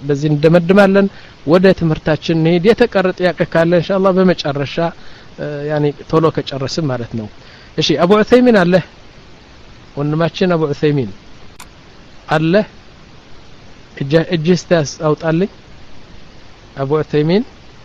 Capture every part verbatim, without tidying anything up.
በዚህ እንደመድማለን ወደ ትምህርታችን እንሄድ የተቀረጠ ጥያቄ ካለ ኢንሻአላህ በመጨረሻ ያኒ ቶሎ ከጨረስን ማለት ነው እሺ አቡ ዑሰይሚን አለ ወንድማችን አቡ ዑሰይሚን አለ እጅ እጅስታስ አውጣልኝ አቡ ዑሰይሚን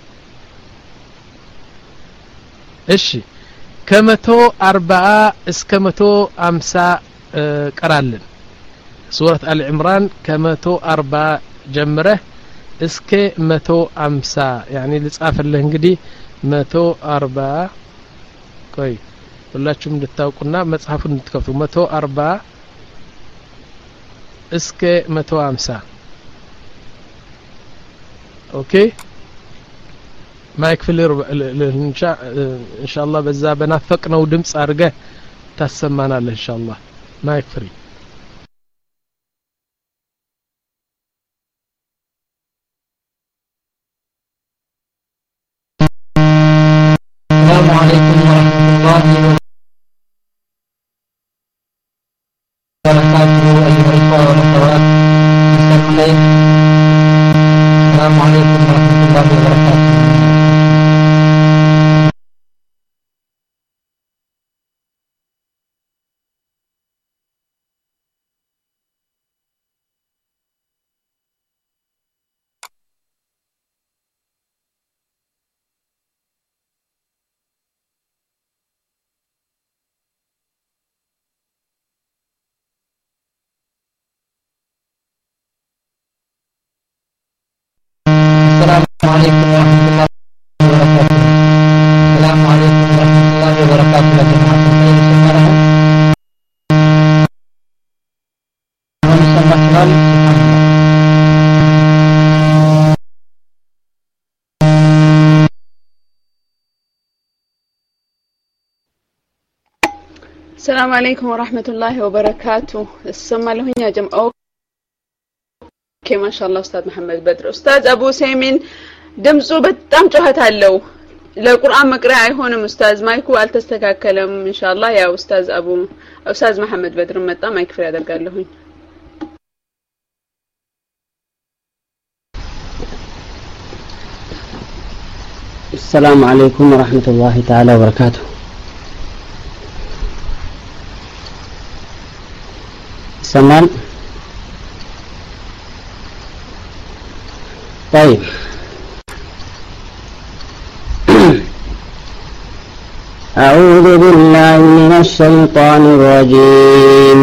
እሺ ከመቶ አርባ እስከ መቶ አምሳ ቀራልን ሱረት አል ኢምራን ከመቶ አርባ ጀምረህ እስከ መቶ አምሳ ያኒ ልጻፍልህ እንግዲህ መቶ አርባ ቆይ ሁላችሁም እንድታውቁና መጽሐፉን እንድትከፍቱ መቶ አርባ እስከ መቶ አምሳ ኦኬ ማይክ ፍሊር ኢንሻአላህ በዛ በናፈቅነው ድምጽ አድርገህ ታሰማናለህ ኢንሻአላህ ማይክ ፍሪ السلام عليكم ورحمة الله وبركاته أيها الإخوة والأخوات المستمعين السلام عليكم ورحمة الله وبركاته السلام عليكم ورحمة الله وبركاته السلام عليكم ورحمة الله وبركاته يا جماعة الخير سمعنا ونسمع شمال سبحان الله السلام عليكم ورحمة الله وبركاته السمع له يا جماعة ኦኬ ማሻአላህ ኡስታዝ መሐመድ በድር ኡስታዝ አቡ ሰይሚን ድምጹ በጣም ጮኸት አለው ለቁርአን መቅሪያ አይሆንም ኡስታዝ ማይኩ አልተስተካከለም ኢንሻአላህ ያ ኡስታዝ አቡ ኡስታዝ መሐመድ በድር መጣ ማይክ ፍሪ ያደርጋለሁኝ السلام عليكم ورحمة الله تعالى وبركاته سمان طيب أعوذ بالله من الشيطان الرجيم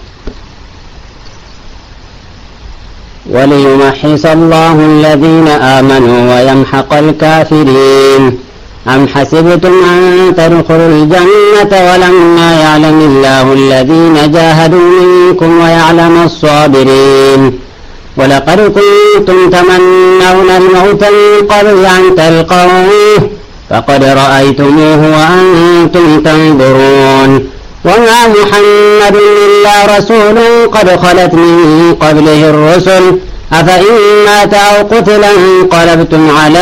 وليمحص الله الذين آمنوا ويمحق الكافرين أم حسبتم أن تدخلوا الجنة ولما يعلم الله الذين جاهدوا منكم ويعلم الصابرين ولقد كنتم تمنون الموت من قبل أن تلقوه فقد رأيتموه وأنتم تنظرون وما محمد إلا رسول قد خلت من قبله الرسل أفإن مات أو قتل انقلبتم على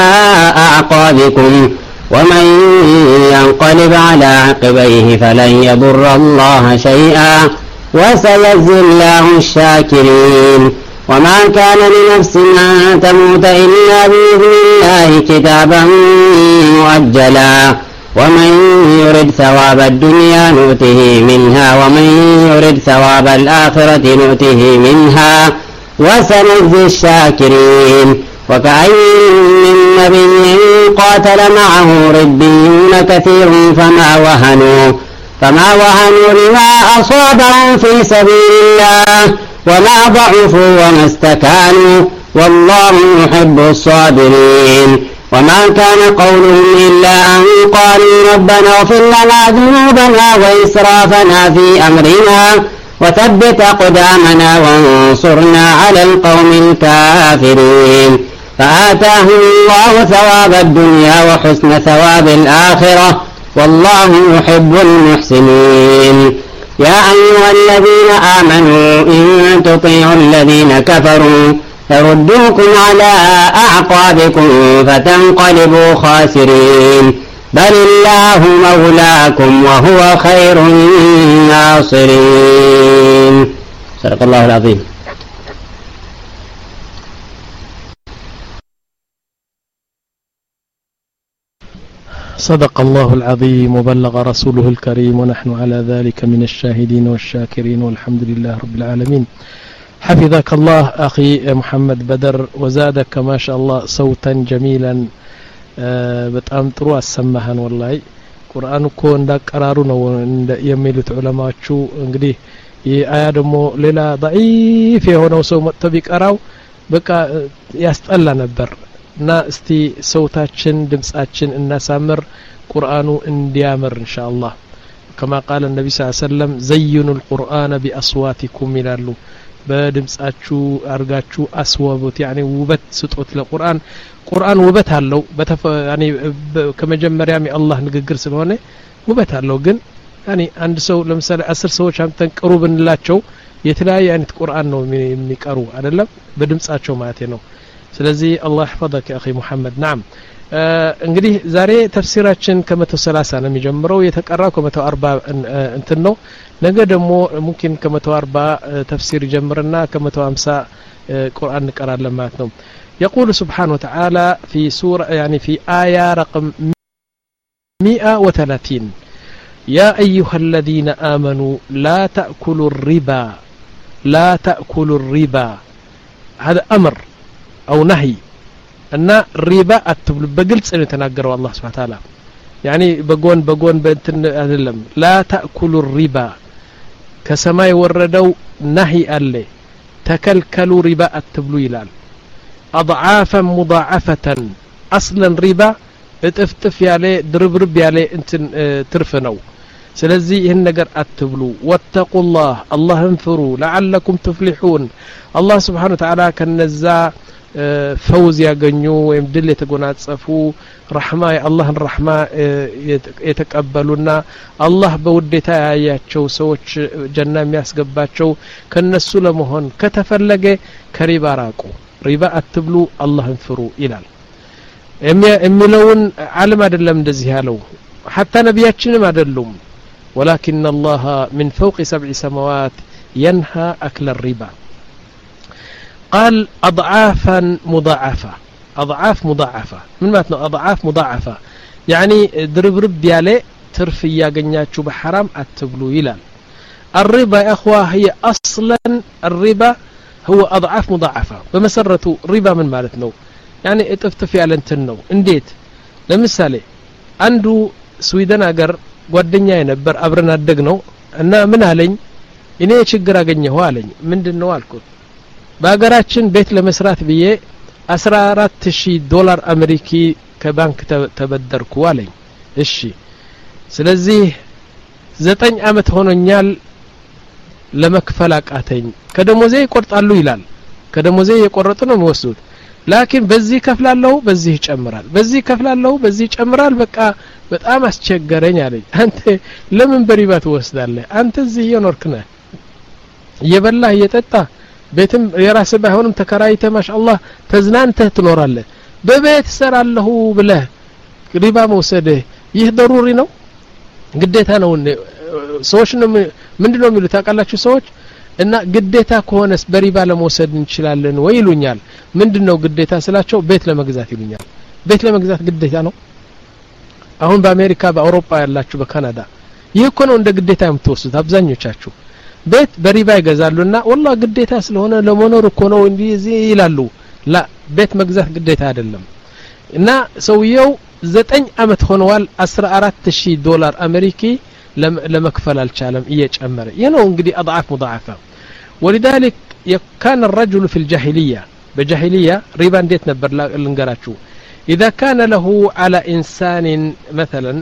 أعقابكم ومن ينقلب على عقبيه فلن يضر الله شيئا وسيجزي الله الشاكرين وما كان لنفس أن تموت إلا بإذن الله كتابا مؤجلا ومن يرد ثواب الدنيا نؤته منها ومن يرد ثواب الآخرة نؤته منها وسنجزي الشاكرين وكأي من نبي قاتل معه ربيون كثير فما وهنوا فما وهنوا لما أصابهم في سبيل الله وما ضعفوا وما استكانوا والله يحب الصابرين وما كان قولهم إلا أن قالوا ربنا اغفر لنا ذنوبنا وإسرافنا في أمرنا وثبت أقدامنا وانصرنا على القوم الكافرين فآتاهم الله ثواب الدنيا وحسن ثواب الآخرة والله يحب المحسنين يا أيها الذين آمنوا إن تطيعوا الذين كفروا يردوكم على أعقابكم فتنقلبوا خاسرين بل الله مولاكم وهو خير الناصرين صدق الله العظيم صدق الله العظيم وبلغ رسوله الكريم ونحن على ذلك من الشاهدين والشاكرين والحمد لله رب العالمين. حفظك الله أخي محمد بدر وزادك ما شاء الله صوتا جميلا. በጣም ጥሩ አሰማህን ወላሂ ቁርአን እኮ እንዳቀራሩ ነው የሚሉት ዑለማዎቹ። እንግዲህ ይህ አያ ደግሞ ሌላ ضعيف የሆነው ሰው መጥቶ ቢቀራው በቃ ያስጠላ ነበር እና እስቲ ሰውታችን ድምጻችን እናሳምር ቁርአኑ እንዲያምር ኢንሻአላህ كما قال النبي صلى الله عليه وسلم زينوا القرآن بأصواتكم ይላሉ። በድምጻችሁ አርጋችሁ አስወቡት ያኒ ውበት ስጡት ለቁርአን። ቁርአን ውበት አለው ያኒ ከመጀመሪያም የአላህ ንግግር ስለሆነ ውበት አለው። ግን ያኒ አንድ ሰው ለምሳሌ አስር ሰዎች አምጥተን ቅሩ ብንላቸው የተለያየ አይነት ቁርአን ነው የሚቀሩ አይደለም በድምጻቸው ማለት ነው። ስለዚህ አላህ ይحفظك يا اخي محمد. نعم እንግዲህ ዛሬ ተፍሲራችን ከ130 ነው የሚጀምረው የተቀራው ከ140 እንትን ነው። ነገ ደግሞ ممكن ከ140 ተፍሲር ይጀምርና ከ150 ቁርአን እንቀራለን ማለት ነው። يقول سبحانه وتعالى في سورة يعني في آية رقم مئة وثلاثين يا أيها الذين آمنوا لا تأكلوا الربا لا تأكلوا الربا. هذا أمر أو نهي أن الربا أكتب بقلت أن يتناقروا الله سبحانه وتعالى يعني بقون بقون بنتن أذلم لا تأكلوا الربا كسماء وردوا نهي ألي تكلكلوا ربا أكتبلوا إلال أضعافا مضاعفة أصلا ربا اتفتف يالي دربرب يالي انت ترفنوا سلزي إن نقر أكتبلوا واتقوا الله الله انفروا لعلكم تفلحون. الله سبحانه وتعالى كنزا فوز ያገኙ ወይም ድል የተጎናጸፉ ረህማ የአላህን ረህማ የተቀበሉና አላህ በውዴታ ያያቸው ሰዎች ጀና የሚያስገባቸው ከነሱ ለመሆን ከተፈለገ ከሪባ ራቁ ሪባ አትብሉ አላህን ፍሩ ይላል። የሚለውን ዓለም አይደለም እንደዚህ ያለው حتى ነቢያችንም አይደሉም ولكن الله من فوق سبع سماوات ينهى أكل الربا. قال أضعافا مضاعفة أضعاف مضاعفة من معنى أضعاف مضاعفة يعني درب رب يالي ترفي ياغنياتشو بحرام أتبلو يلال. الربا يا أخوة هي أصلا الربا هو أضعاف مضاعفة بمسرته ربا من مالتنا يعني اتفتفي على انتنو انديت لمثالي عنده سويدن أقر ጓደኛ የነበር አብረን አደግነው እና ምን አለኝ እኔ ችግር አገኘሁ አለኝ። ምንድነው አልኩት በአገራችን ቤት ለመስራት ብዬ አስራ አራት ሺህ ዶላር አሜሪካ ከባንክ ተበደርኩ አለኝ። እሺ ስለዚህ ዘጠኝ አመት ሆኖኛል ለመክፈል አቃተኝ። ከደሞዜ ይቆርጣሉ ይላል። ከደሞዜ የቆረጡ ነው የሚወስዱት ላኪን በዚህ ከፍላለሁ በዚህ ይጨምራል በዚህ ከፍላለሁ በዚህ ይጨምራል በቃ በጣም አስቸገረኝ አለኝ። አንተ ለምን በሪባ ትወስዳለህ? አንተ እዚህ እየኖርክ ነህ እየበላህ እየጠጣ ቤትም የራስህ ባይሆንም ተከራይተህ ማሻአላህ ተዝናንተህ ትኖራለህ። በቤት ሰራለሁ ብለህ ሪባ መውሰድህ ይህ ضروري ነው ግዴታ ነው? ሰዎች ምንድነው የሚሉት ታውቃላችሁ ሰዎች እና ግዴታ ከሆነስ በሪባ ለመውሰድ እንችላለን ወይ ይሉኛል። ምንድነው ግዴታ ስላቸው ቤት ለመግዛት ይሉኛል። ቤት ለመግዛት ግዴታ ነው? አሁን በአሜሪካ በአውሮፓ ያላችሁ በካናዳ ይህ እኮ ነው እንደ ግዴታ የምትወስዱት አብዛኞቻችሁ ቤት በሪባ ይገዛሉና والله ግዴታ ስለሆነ ለመኖር እኮ ነው እንዲህ ይላሉ። ላ ቤት መግዛት ግዴታ አይደለም። እና ሰውየው ዘጠኝ አመት ሆነዋል አስራ አራት ሺህ ዶላር አሜሪካ ለመክፈል አልቻለም እየጨመረ ይህ ነው እንግዲህ أضعاف مضاعفة. ولذلك كان الرجل في الجاهلية بجاهلية ربا እንዴት ነበር ልንገራችሁ إذا كان له على إنسان مثلا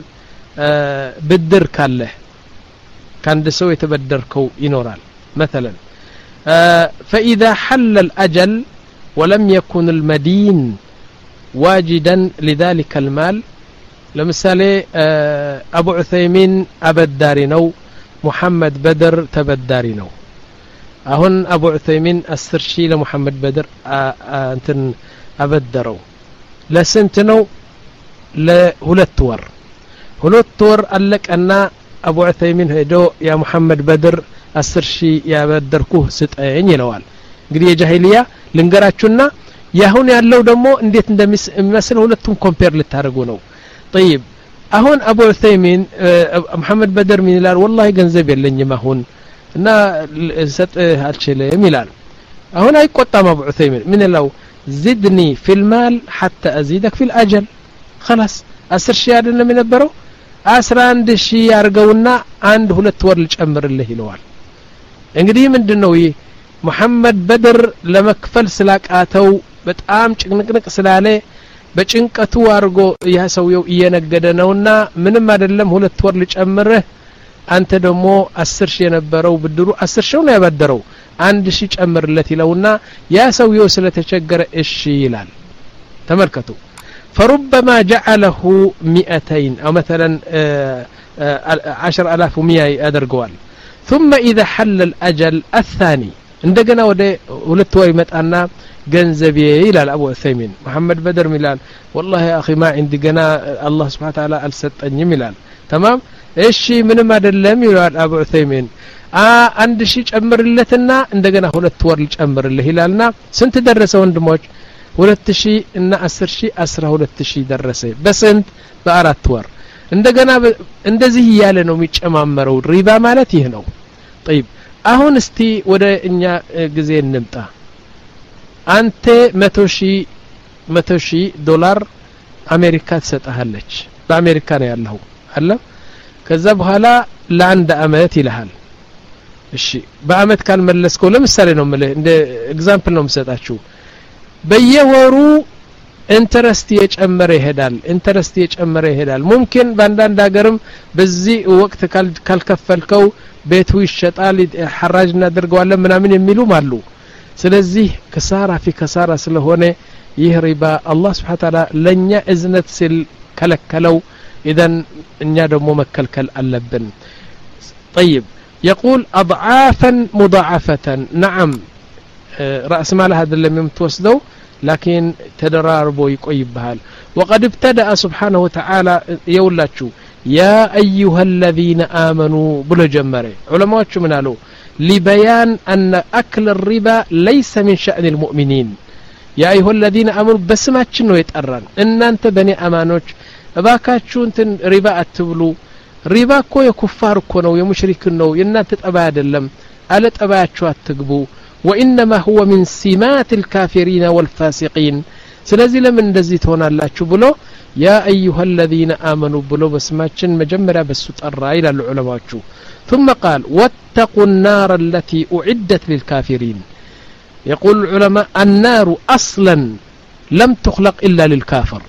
بدر كله كان دسو يتبدركو ينورال مثلا فإذا حل الأجل ولم يكن المدين واجدا لذلك المال لمثالي أبو عثيمين أبداري نو محمد بدر تبداري نو أهن أبو عثيمين السرشي لمحمد بدر أنتن أبدرو لسنت نو لهلت ور هلت ور قال لك أن أبو عثيمين هدو يا محمد بدر السرشي يا بدركوه ستأين يلوال قد جاهلية لنقراتشنا يا هون يالله دمو انديت اندمس مثلا هلتهم كومبير للتارقو نو طيب አሁን አቡ ዑሰይሚን መሐመድ በደር ምን ይላል والله ገንዘብ የለኝም አሁን እና ሰጥ አልችልም ይላል አሁን አይቆጣም አቡ ዑሰይሚን ምን ይላል زدني في المال حتى ازيدك في الاجل خلاص አስር ሺህ አይደለም የነበረው አስራ አንድ ሺህ ያርገውና አንድ ሁለት ወር ልጨምርልህ ይለዋል እንግዲህ ምንድነው ይሄ መሐመድ በድር ለመክፈል ስላቃተው በጣም ጭንቅንቅ ስላለ በጭንቀቱ አርጎ ያ ሰውየው እየነገደ ነውና ምንም አይደለም ሁለት ወር ልጨምርህ አንተ ደግሞ አስር ሺህ የነበረው ብድሩ አስር ሺህ ነው ያበደረው አንድ ሺህ ጨምርለት ይለውና ያ ሰውየው ስለተቸገረ እሺ ይላል ተመልከቱ فربما جعله مئتين أو مثلا عشر ألاف ومئة أدرقوال ثم إذا حل الأجل الثاني عندنا وده ولتوي متأنا جنزبي إلى أبو عثيمين محمد بدر ميلان والله يا أخي ما عندي جنا الله سبحانه وتعالى ألستني ميلان تمام إيش من ما دلهم إلى أبو عثيمين آه عند شيء أمر اللتنا عندنا ولتور أمر اللي هلالنا سنت درسوا عندموج ሁለት ሺህ እና አስር ሺህ አስራ ሁለት ሺህ ደረሰ በስንት በአራት ወር እንደገና እንደዚህ ያለ ነው የሚጨማመረው ሪባ ማለት ይሄ ነው طيب አሁን እስቲ ወደ እኛ ጊዜ እንምጣ አንተ መቶ ሺህ መቶ ሺህ ዶላር አሜሪካ ትሰጣለች በአሜሪካ ነው ያለው አለ ከዛ በኋላ ለአንድ አመት ይልሃል እሺ በአመት ካልመለስከው ለምሳሌ ነው ማለት እንደ ኤግዛምፕል ነው የምሰጣችሁ በየወሩ ኢንተረስት የጨመረ ይሄዳል ኢንተረስት የጨመረ ይሄዳል ሙምኪን ባንዳንድ ሀገርም በዚህ ወቅት ካልከፈልከው ቤቱ ይሸጣል ሐራጅ እናደርገዋለን ምናምን የሚሉም አሉ ስለዚህ ከሳራ في ከሳራ ስለሆነ ይህ ሪባ አላህ Subhanahu Ta'ala ለኛ እዝነት ሲል ከለከለው اذا እኛ ደግሞ መከልከል አለብን طيب يقول اضعافا مضاعفه نعم رأس مال هذا اللي يمتوسدو لكن تدراربو يقيبها وقد ابتدأ سبحانه وتعالى يولاتشو يا أيها الذين آمنوا بلا جمري علماء من قالوا لبيان أن أكل الربا ليس من شأن المؤمنين يا أيها الذين آمنوا بس ما تشنو يتقرن إن أنت بني أمانوش باكاتشو انت ربا أتبلو ربا كو يكفار كونو يمشركنو ينا تتأباد اللم ألا تأبادشو أتقبو وإنما هو من سمات الكافرين والفاسقين سلازي لمن دزيت هنا الله بلو يا أيها الذين آمنوا بلو بسماتشن مجمرة بسطرة إلى العلماء ثم قال واتقوا النار التي أعدت للكافرين يقول العلماء النار أصلا لم تخلق إلا للكافر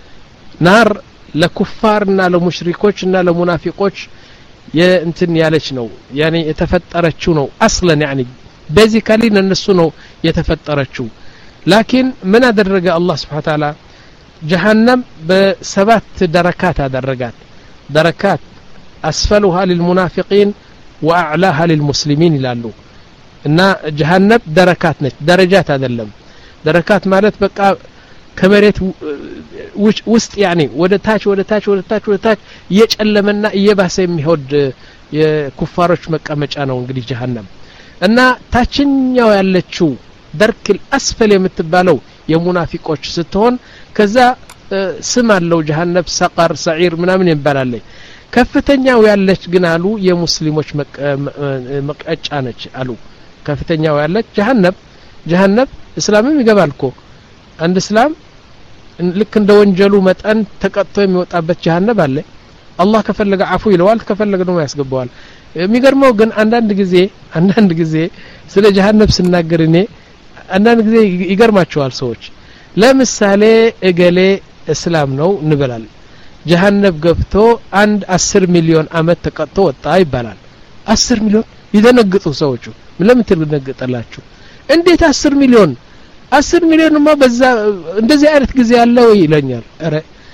نار لكفارنا لمشركوشنا لمنافقوش ينتن يالشنو يعني يتفترتشنو أصلا يعني بيزيكالي النسو ነው የተፈጠረችው لكن من አደረገ الله سبحانه وتعالى جهنم بسبات دركات አደረጋት دركات أسفلها للمنافقين وأعلاها للمسلمين ይላሉ እና جهنم دركات ነች درجات አይደለም دركات ማለት በቃ ከመሬት ውስጥ يعني ወደ ታች ወደ ታች ወደ ታች ወደ ታች እየጨለመና እየባሰ የሚሆድ የኩፋሮች መቀመጫ ነው እንግዲህ جهنم እና ታችኛው ያለችው ደርክል አስፈል የምትባለው የሙናፊቆች ስትሆን ከዛ ስም አለው جهنم ሰቀር ሰዒር ምናምን ይባላል ከፍተኛው ያለች ግን አሉ የሙስሊሞች መቀጫ ነች አሉ ከፍተኛው ያለች جهنم جهنم እስላምም ይገባልኮ አንድ እስላም ልክ እንደ ወንጀሉ መጠን ተቀጥቶ የሚወጣበት جهنم አለ አላህ ከፈለገ አፉ ይለዋል ከፈለገ ነው ያስገባዋል የሚገርመው ግን አንዳንድ ጊዜ አንዳንድ ጊዜ ስለ جهنم ስናገር እኔ አንዳንድ ጊዜ ይገርማቸዋል ሰዎች ለምሳሌ እገሌ እስላም ነው እንበላል جهنم ገብቶ አንድ አስር ሚሊዮን አመት ተቀጥቶ ወጣ ይባላል አስር ሚሊዮን ይደነግጡ ሰዎቹ ለምን ትደነግጣላችሁ እንዴት አስር ሚሊዮን አስር ሚሊዮንማ በዛ እንደዚህ አይነት ጊዜ ያለው ይለኛል አረ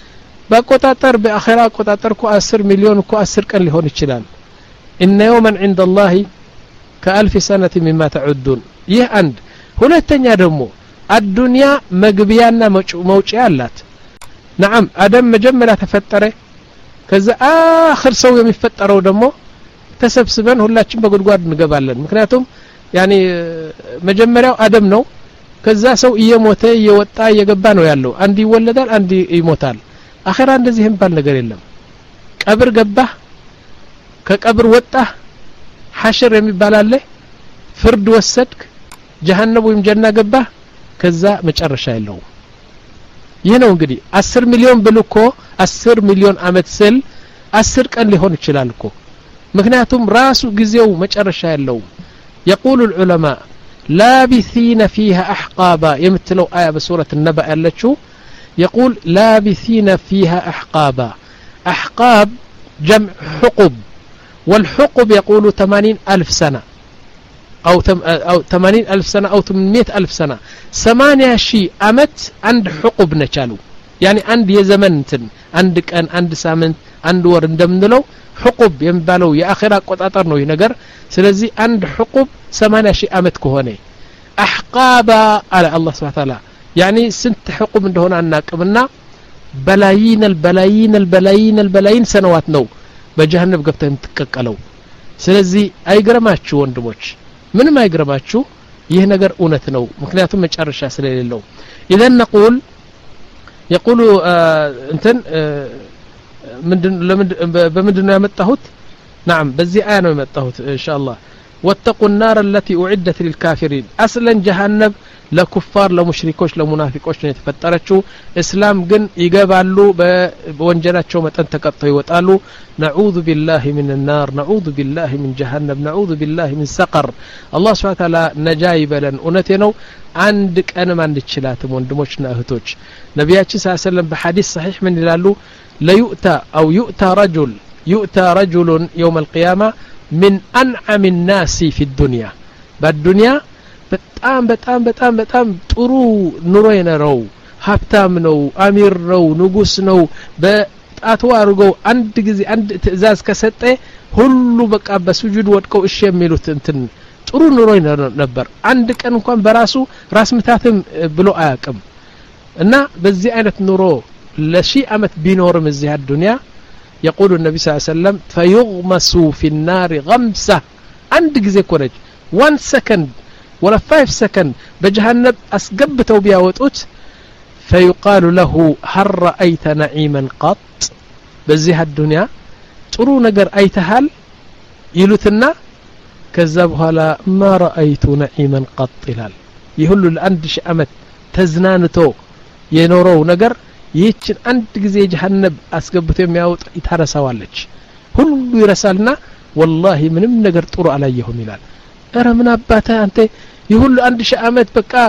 በቆጣጠር በአኺራ ቆጣጠርኩ አስር ሚሊዮን እኮ አስር ቀን ሊሆን ይችላል إن يوما عند الله كألف سنة مما تعدون ይህ አንድ ሁለተኛ ደግሞ الدنيا مغبيانا موچያ አላት نعم ادم መጀመሪያ ተፈጠረ ከዛ አخر ሰው የሚፈጠረው ደግሞ ተሰብስበን ሁላችን በጉድጓድ እንገባለን ምክንያቱም يعني መጀመሪያው አደም ነው ከዛ ሰው እየሞተ እየወጣ እየገባ ነው ያለው አንድ ይወለዳል አንድ ይሞታል አኺራ እንደዚህ እንባል ነገር የለም ቀብር ገባህ ከቀብር ወጣህ ሐሽር የሚባል አለ ፍርድ ወሰድክ ጀሃነም ወይም ጀና ገባህ ከዛ መጨረሻ የለው ይሄ ነው እንግዲህ አስር ሚሊዮን ብልኮ አስር ሚሊዮን አመት ስል አስር ቀን ሊሆን ይችላል እኮ ምክንያቱም ራሱ ጊዜው መጨረሻ የለው يقول العلماء لابثين فيها أحقابا يمثلوا آية بسورة النبأ التي يقول لابثين فيها أحقابا أحقاب جمع حقب والحقب يقول ثمانين ألف سنة أو تم أو ثمانين ألف سنة أو ثمانمائة ألف سنة ثمانية شيء أمت عند حقب نشالو يعني عند يزمن عند كان عند سامنت عند ور እንደምንለው حقب የሚባለው የአኺራ ቆጣጣር ነው ይነገር ስለዚህ አንድ حقب ثمانية شيء አመት ከሆነ أحقابا على الله سبحانه وتعالى يعني ስንት حقب እንደሆነ አናቅምና በላይን البلايين البلايين البلايين سنوات ነው በጀሃነም ገብተህ የምትቀቀለው ስለዚህ አይግረማችሁ ወንድሞች ምንም አይግረማችሁ ይህ ነገር እውነት ነው ምክንያቱም መጨረሻ ስለሌለው اذا نقول يقول እንትን ምንድን በምንድን ነው ያመጣሁት نعم በዚህ አያ ነው ያመጣሁት ኢንሻአላህ واتقوا النار التي أعدت للكافرين أصلا جهنم لكفار لمشركوش لمنافقوش ነው የተፈጠረችው እስላም ግን ይገባሉ በወንጀላቸው መጠን ተቀጥተው ይወጣሉ نعوذ بالله من النار نعوذ بالله من جهنم نعوذ بالله من سقر الله سبحانه وتعالى ነጃ ይበለን እውነቴ ነው አንድ ቀንም አንድችላትም ወንድሞችና እህቶች ነብያችን ሰለላሁ ዐለይሂ ወሰለም በሐዲስ صحيح ምን ይላሉ ليؤتى أو يؤتى رجل يؤتى رجل يوم القيامة من أنعم الناس في الدنيا بالدنيا በጣም በጣም በጣም በጣም ጥሩ ኑሮ የነረው ሀብታም ነው አሚር ነው ንጉስ ነው በጣቱ አርገው አንድ ጊዜ አንድ ትእዛዝ ከሰጠ ሁሉ በቃ በሱጁድ ወድቀው እሺ የሚሉት እንትን ጥሩ ኑሮ ነበር አንድ ቀን እንኳን በራሱ ራስ ምታትም ብሎ አያውቅም እና በዚህ አይነት ኑሮ ለሺ አመት ቢኖርም እዚህ الدنيا يقول النبي صلى الله عليه وسلم فيغمس في النار غمسة عند ጊዜ ኮነች one second ولا five second بجهنم أسقبتوا بياوتوت فيقال له هل رأيت نعيما قط بزيها الدنيا ترو نقر أيتهال يلوتنا كذبها لا ما رأيت نعيما قط إلال يهلو الأندش أمت تزنانتو ينورو نقر يتشن أنت جزي جهنم أسقبتوا بياوت يتهرسوالج هلو يرسالنا والله من نقر ترو عليهم إلال أرى من أباتا أنت يقول عند شامات بقى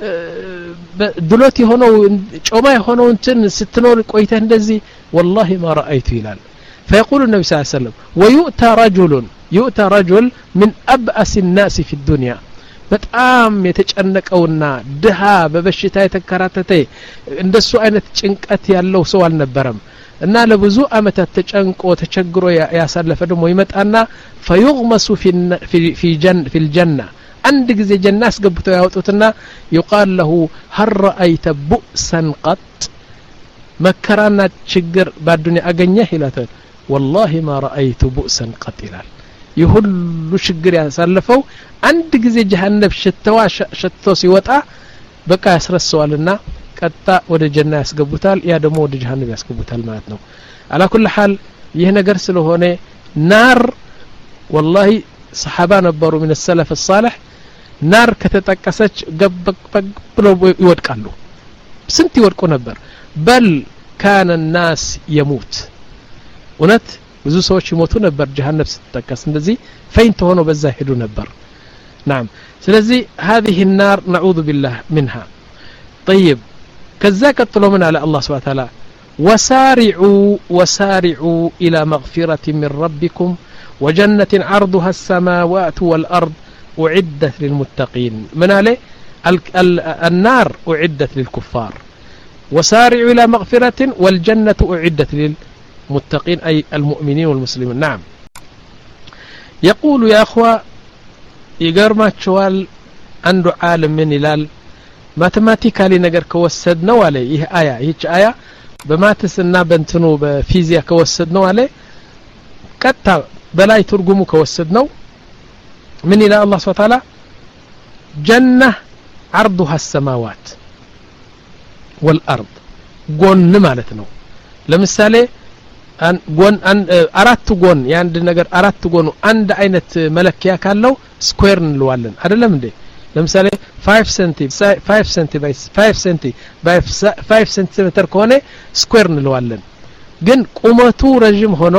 دلوتي هنا وما هنا وانتن ستنور كويته እንደዚህ والله ما رأيت هلال فيقول النبي صلى الله عليه وسلم ويؤتى رجل يؤتى رجل من أبأس الناس في الدنيا በጣም የተጨነቀውና ድሃ በበሽታ የተከራተተ እንደሱ አይነት ጭንቀት ያለው ሰው አልነበረም እና ለብዙ አመታት ተጨንቆ ተቸግሮ ያሳለፈ ደሞ ይመጣና فيغمس في في في جن في الجنه عند ጊዜ ጀና አስገብተው ያወጡትና يقال له هل رأيت بؤسا قط መከራና ችግር በዱንያ አገኘህ ይላል والله ما رأيت بؤسا قط ይላል ይሁሉ ችግር ያሳለፈው አንድ ጊዜ ጀሃነም ሽተዋ ሽቶ ሲወጣ በቃ ያስረሳዋልና ቀጣ ወደ ጀና ያስገቡታል ያ ደሞ ወደ ጀሃነም ያስገቡታል ማለት ነው على كل حال ይህ ነገር ስለሆነ ናር والله صحابه ነበሩ من السلف الصالح ናር ከተጠቀሰች ገበቅ ብለው ይወድቃሉ ስንት ይወድቁ ነበር በል كان الناس يموت እውነት ብዙ ሰዎች ይሞቱ ነበር ጀሃነም ስትጠቀስ እንደዚህ ፈይንት ሆኖ በዛ ሄዱ ነበር نعم ስለዚህ هذه النار نعوذ بالله منها طيب كذا قتلوا من على الله سبحانه وتعالى وسارعوا وسارعوا إلى مغفرة من ربكم وجنة عرضها السماوات والأرض أعدت للمتقين من عليه النار أعدت للكفار وسارعوا إلى مغفرة والجنة أعدت للمتقين أي المؤمنين والمسلمين نعم يقول يا أخوة يقرما تشوال عنده عالم من إلال ماتماتيكالي نقر كوسدنا وعليه إيه آية هيك آية بماتسنا بنتنو بفيزياء كوسدنا عليه كتا بلاي ترجمو كوسدنا من إلى الله سبحانه وتعالى جنة عرضها السماوات والأرض قون مالتنا لمثالي አን ጎን አን አራት ጎን ያንድ ነገር አራት ጎኑ አንድ አይነት መለኪያ ካለው ስኩዌር እንለዋለን አይደለም እንዴ ለምሳሌ five cm five cm by five cm by five cm ከሆነ ስኩዌር እንለዋለን ግን ቁመቱ ረጅም ሆኖ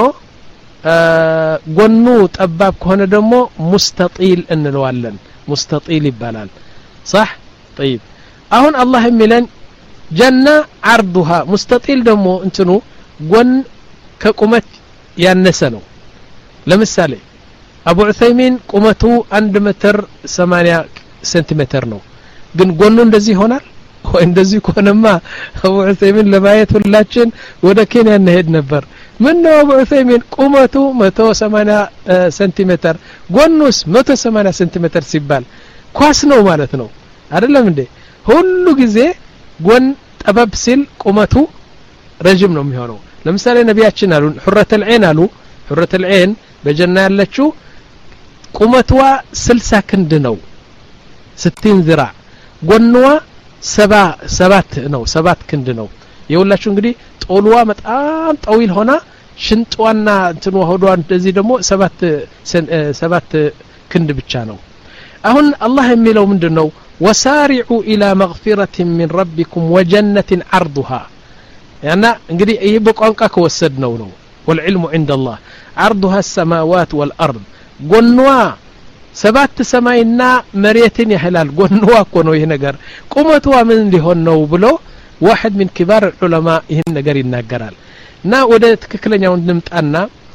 ጎኑ ጠባብ ከሆነ ደግሞ ሙስተጢል እንለዋለን ሙስተጢል ይባላል صح طيب አሁን አላህ የሚለን ጀና عرضها ሙስተጢል ደግሞ እንትኑ ጎን ከቁመት ያነሰ ነው ለምሳሌ አቡ ዑሰይሚን ቁመቱ አንድ ሜትር ሰማንያ ሴንቲሜትር ነው ግን ጎኑ እንደዚህ ይሆናል ወይ እንደዚህ ከሆነማ አቡ ዑሰይሚን ለማየት ሁላችን ወደ ኬንያ እንሄድ ነበር ምን ነው አቡ ዑሰይሚን ቁመቱ መቶ ሰማንያ ሴንቲሜትር ጎኑስ መቶ ሰማንያ ሴንቲሜትር ሲባል ኳስ ነው ማለት ነው አይደለም እንዴ ሁሉ ጊዜ ጎን ጠበብ ሲል ቁመቱ ረጅም ነው የሚሆነው ለምሳሌ ነቢያችን አሉ ሁረተል ዐይን አሉ ሁረተል ዐይን በጀና ያለችው ቁመቷ ስልሳ ክንድ ነው ስቲን ዝራዕ ጎንዋ ሰባ ሰባት ነው ሰባት ክንድ ነው የሁላችሁ እንግዲህ ጦልዋ በጣም ጠዊል ሆና ሽንጧና እንትኑ ሆዷ እንደዚህ ደግሞ ሰባት ሰባት ክንድ ብቻ ነው አሁን አላህ የሚለው ምንድነው ወሳሪዑ ኢላ መግፊረቲ ሚን ረቢኩም ወጀነትን عرضها ያና እንግዲህ ይሄ በቋንቋ ከወሰድነው ነው والعلم عند الله عرضها السماوات والارض ጎንዋ ሰባት ሰማይና መሬትን ያህላል ጎንዋ እኮ ነው ይሄ ነገር ቁመቷ ምን ሊሆን ነው ብሎ واحد من كبار العلماء ይሄን ነገር ይናገራል እና ወደ ትክክለኛው እንምጣና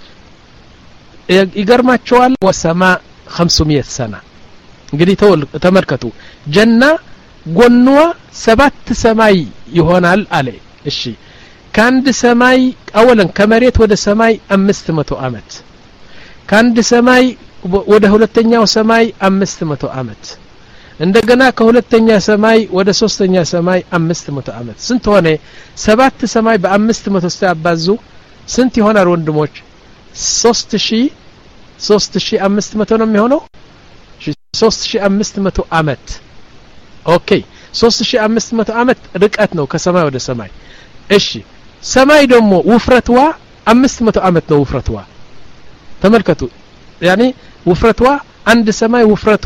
ይገርማቸዋል ወሰማ خمسمية سنه እንግዲህ ተመልከቱ ጀና ጎንዋ ሰባት ሰማይ ይሆናል አለ እሺ ካንድ ሰማይ አወለን ከመሬት ወደ ሰማይ አምስት መቶ አመት ካንድ ሰማይ ወደ ሁለተኛው ሰማይ አምስት መቶ አመት እንደገና ከሁለተኛ ሰማይ ወደ ሶስተኛ ሰማይ አምስት መቶ አመት ስንት ሆነ ሰባት ሰማይ በአምስት መቶ ሲያባዙ ስንት ይሆናል ወንድሞች ሶስት ሺህ ሶስት ሺህ አምስት መቶ ነው የሚሆነው ሶስት ሺህ አምስት መቶ አመት ኦኬ ሶስት ሺህ አምስት መቶ አመት ርቀት ነው ከሰማይ ወደ ሰማይ እሺ ሰማይ ደግሞ ውፍረትዋ አምስት መቶ አመት ነው ውፍረትዋ ተመልከቱ ያኒ ውፍረትዋ አንድ ሰማይ ውፍረቱ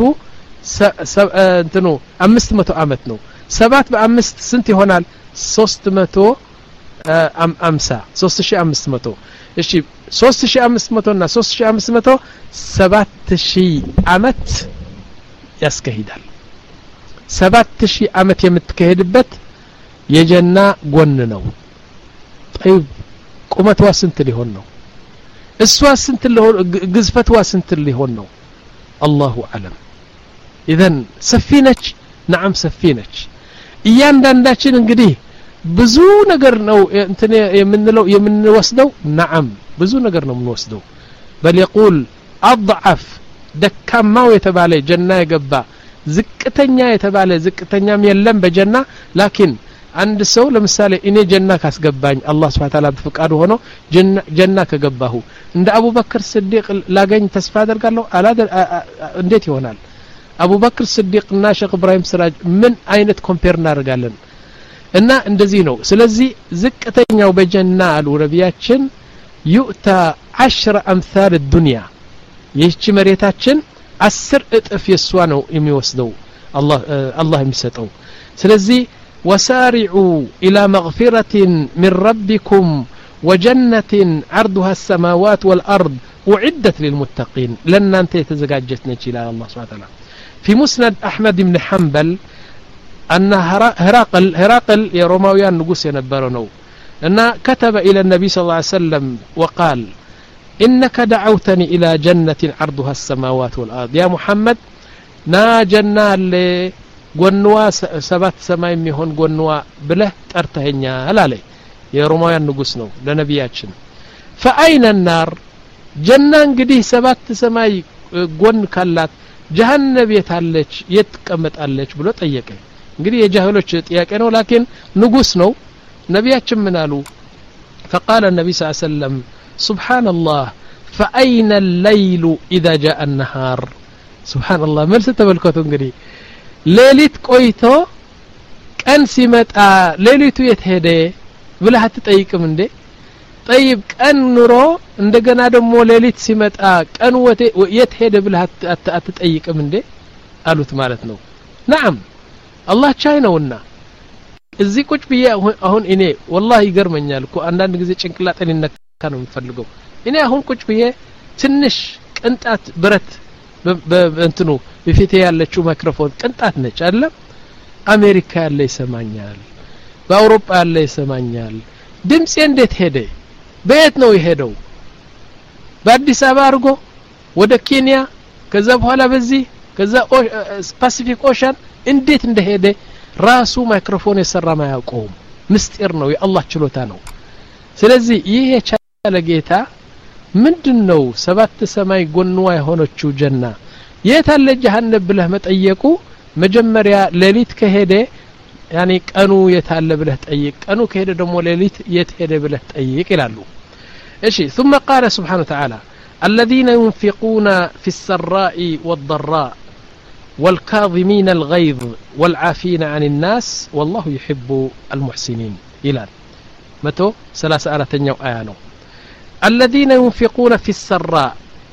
እንትኑ አምስት መቶ አመት ነው ሰባት በአምስት ስንት ይሆናል ሶስት መቶ አምሳ ሶስት ሺህ አምስት መቶ እሺ ሶስት ሺህ አምስት መቶ እና ሶስት ሺህ አምስት መቶ ሰባት ሺህ አመት ያስከሂዳል ሰባት ሺህ አመት የምትከሄድበት የጀና ጎን ነው طيب ቁመቷ ስንት ሊሆን ነው እሷ ስንት ሊሆን ግዝፈቷ ስንት ሊሆን ነው አላሁ አለም اذا ሰፊነች نعم ሰፊነች እያንዳንዳችን እንግዲህ ብዙ ነገር ነው እንትን የምንለው የምንወስደው نعم ብዙ ነገር ነው የምንወስደው بل يقول اضعف ደካማው የተባለ ጀና የገባ ዝቅተኛ የተባለ ዝቅተኛም የለም በጀና ላኪን አንድ ሰው ለምሳሌ እኔ ጀና ካስገባኝ አላህ Subhanahu Ta'ala በፍቃዱ ሆኖ ጀና ከገባሁ እንደ አቡበክር ስዲቅ ላገኝ ተስፋ አደርጋለሁ አላደር እንዴት ይሆናል አቡበክር ስዲቅና ሼክ ኢብራሂም ስራጅ ምን አይነት ኮምፔር እናደርጋለን እና እንደዚህ ነው ስለዚህ ዝቅተኛው በጀና አሉ ነብያችን ዩታ عشرة امثال الدنيا ይህች መሬታችን አስር እጥፍ የሷ ነው የሚወስደው አላህ አላህ የሚሰጠው ስለዚህ وسارعوا إلى مغفرة من ربكم وجنة عرضها السماوات والأرض أعدت للمتقين لن أنت يتزجاجتنا إلى الله سبحانه وتعالى في مسند أحمد بن حنبل أن هراقل هراقل يا روماويان نقص ينبرنو أن كتب إلى النبي صلى الله عليه وسلم وقال إنك دعوتني إلى جنة عرضها السماوات والأرض يا محمد نا جنة اللي ጎንዋ ሰባት ሰማይ የሚሆን ጎንዋ ብለህ ጠርተኸኛል አለ የሮማውያን ንጉስ ነው ለነቢያችን فأين النار ጀና እንግዲህ ሰባት ሰማይ ጎን ካላት ጀሃነም የታለች የትቀመጣለች ብሎ ጠየቀ እንግዲህ የጃህሎች ጥያቄ ነው ላኪን ንጉስ ነው ነቢያችን ምን አሉ فقال النبي صلى الله عليه وسلم سبحان الله فأين الليل إذا جاء النهار سبحان الله መልስ ተመልከቱ እንግዲህ ሌሊት ቆይቶ ቀን ሲመጣ ሌሊቱ የት ሄደ ብለህ አትጠይቅም እንዴ طيب ቀን ኑሮ እንደገና ደግሞ ሌሊት ሲመጣ ቀን የት ሄደ ብለህ አትጠይቅም እንዴ አሉት ማለት ነው نعم አላህ ቻይ ነውና እዚህ ቁጭ ብዬ አሁን እኔ والله ይገርመኛል እኮ አንዳንድ ጊዜ ጭንቅላቴን ይነካ ነው የምፈልገው እኔ አሁን ቁጭ ብዬ ትንሽ ቅንጣት ብረት በእንትኑ በፊቴ ያለችው ማይክሮፎን ቅንጣት ነች አይደል አሜሪካ ያለ ይሰማኛል በአውሮፓ ያለ ይሰማኛል ድምጽ እንዴት ሄደ በየት ነው የሄደው በአዲስ አበባ አርጎ ወደ ኬንያ ከዛ በኋላ በዚህ ከዛ ፓሲፊክ ኦሻን እንዴት እንደሄደ ራሱ ማይክሮፎን የሰራ ማያውቀው ምስጢር ነው የአላህ ችሎታ ነው ስለዚህ ይሄ የቻለ ጌታ ምንድነው ሰባት ሰማይ ጎንዋ የሆነችው ጀና የት አለ ጀሃነም ብለህ መጠየቁ መጀመሪያ ሌሊት ከሄደ ያኒ ቀኑ የት አለ ብለህ ጠይቅ ቀኑ ከሄደ ደግሞ ሌሊት የት ሄደ ብለህ ጠይቅ ይላሉ እሺ ثم قال سبحانه وتعالى الذين ينفقون في السراء والضراء والكاظمين الغيظ والعافين عن الناس والله يحب المحسنين إلى متى ثلاثة آياتين آية ነው الذين ينفقون في السراء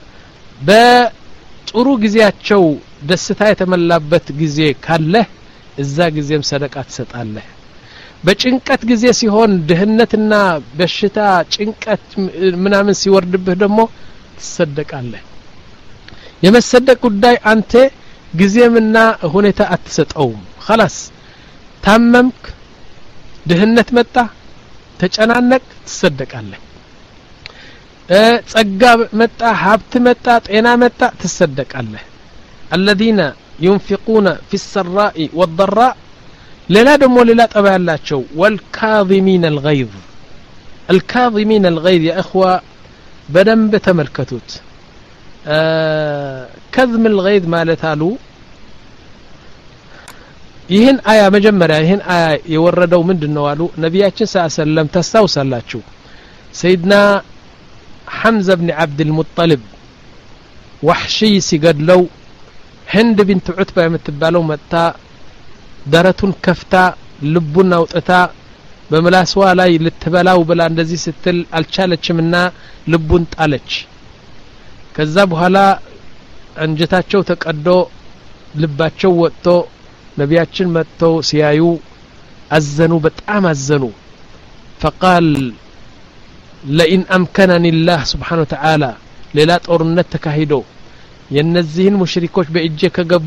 በጥሩ ጊዜያቸው ደስታ የተመላበት ጊዜ ካለ እዛ ጊዜም ሰደቃ ትሰጣለህ በጭንቀት ጊዜ ሲሆን ድህነትና በሽታ ጭንቀት ምናምን ሲወርድብህ ደግሞ ትሰደቃለህ የመሰደቅ ጉዳይ አንተ ጊዜምና ሁኔታ አትሰጠውም خلاص ታመምክ ድህነት መጣ ተጨናነቅ ትሰደቃለህ ጸጋ መጣ ሀብት መጣ ጤና መጣ ትሰደቃለህ الذين ينفقون في السراء والضراء لا دمو لا طبع ያላቸው والكاظمين الغيظ الكاظمين الغيظ يا اخوه በደንብ ተመልከቱት كظم الغيظ ማለት አሉ ይህን አያ መጀመሪያ ይህን አያ የወረደው ምንድነው አሉ ነብያችን ሰለላሁ ተስተውሳላችሁ سيدنا حمزة بن عبد المطلب وحشي ሲገድለው هند بنت عتبة የምትባለው መጣ ደረቱን ከፍታ ልቡን አውጥታ በመላስዋ ላይ ልትበላው ብላ እንደዚህ ስትል አልቻለችምና ልቡን ጣለች ከዛ በኋላ አንጀታቸው ተቀዶ ልባቸው ወጥቶ ነቢያችን መጥተው ሲያዩ አዘኑ በጣም አዘኑ فقال لئن امكنني الله سبحانه وتعالى ሌላ ጦርነት ተካሂዶ የነዚህን ሙሽሪኮች በእጄ ከገቡ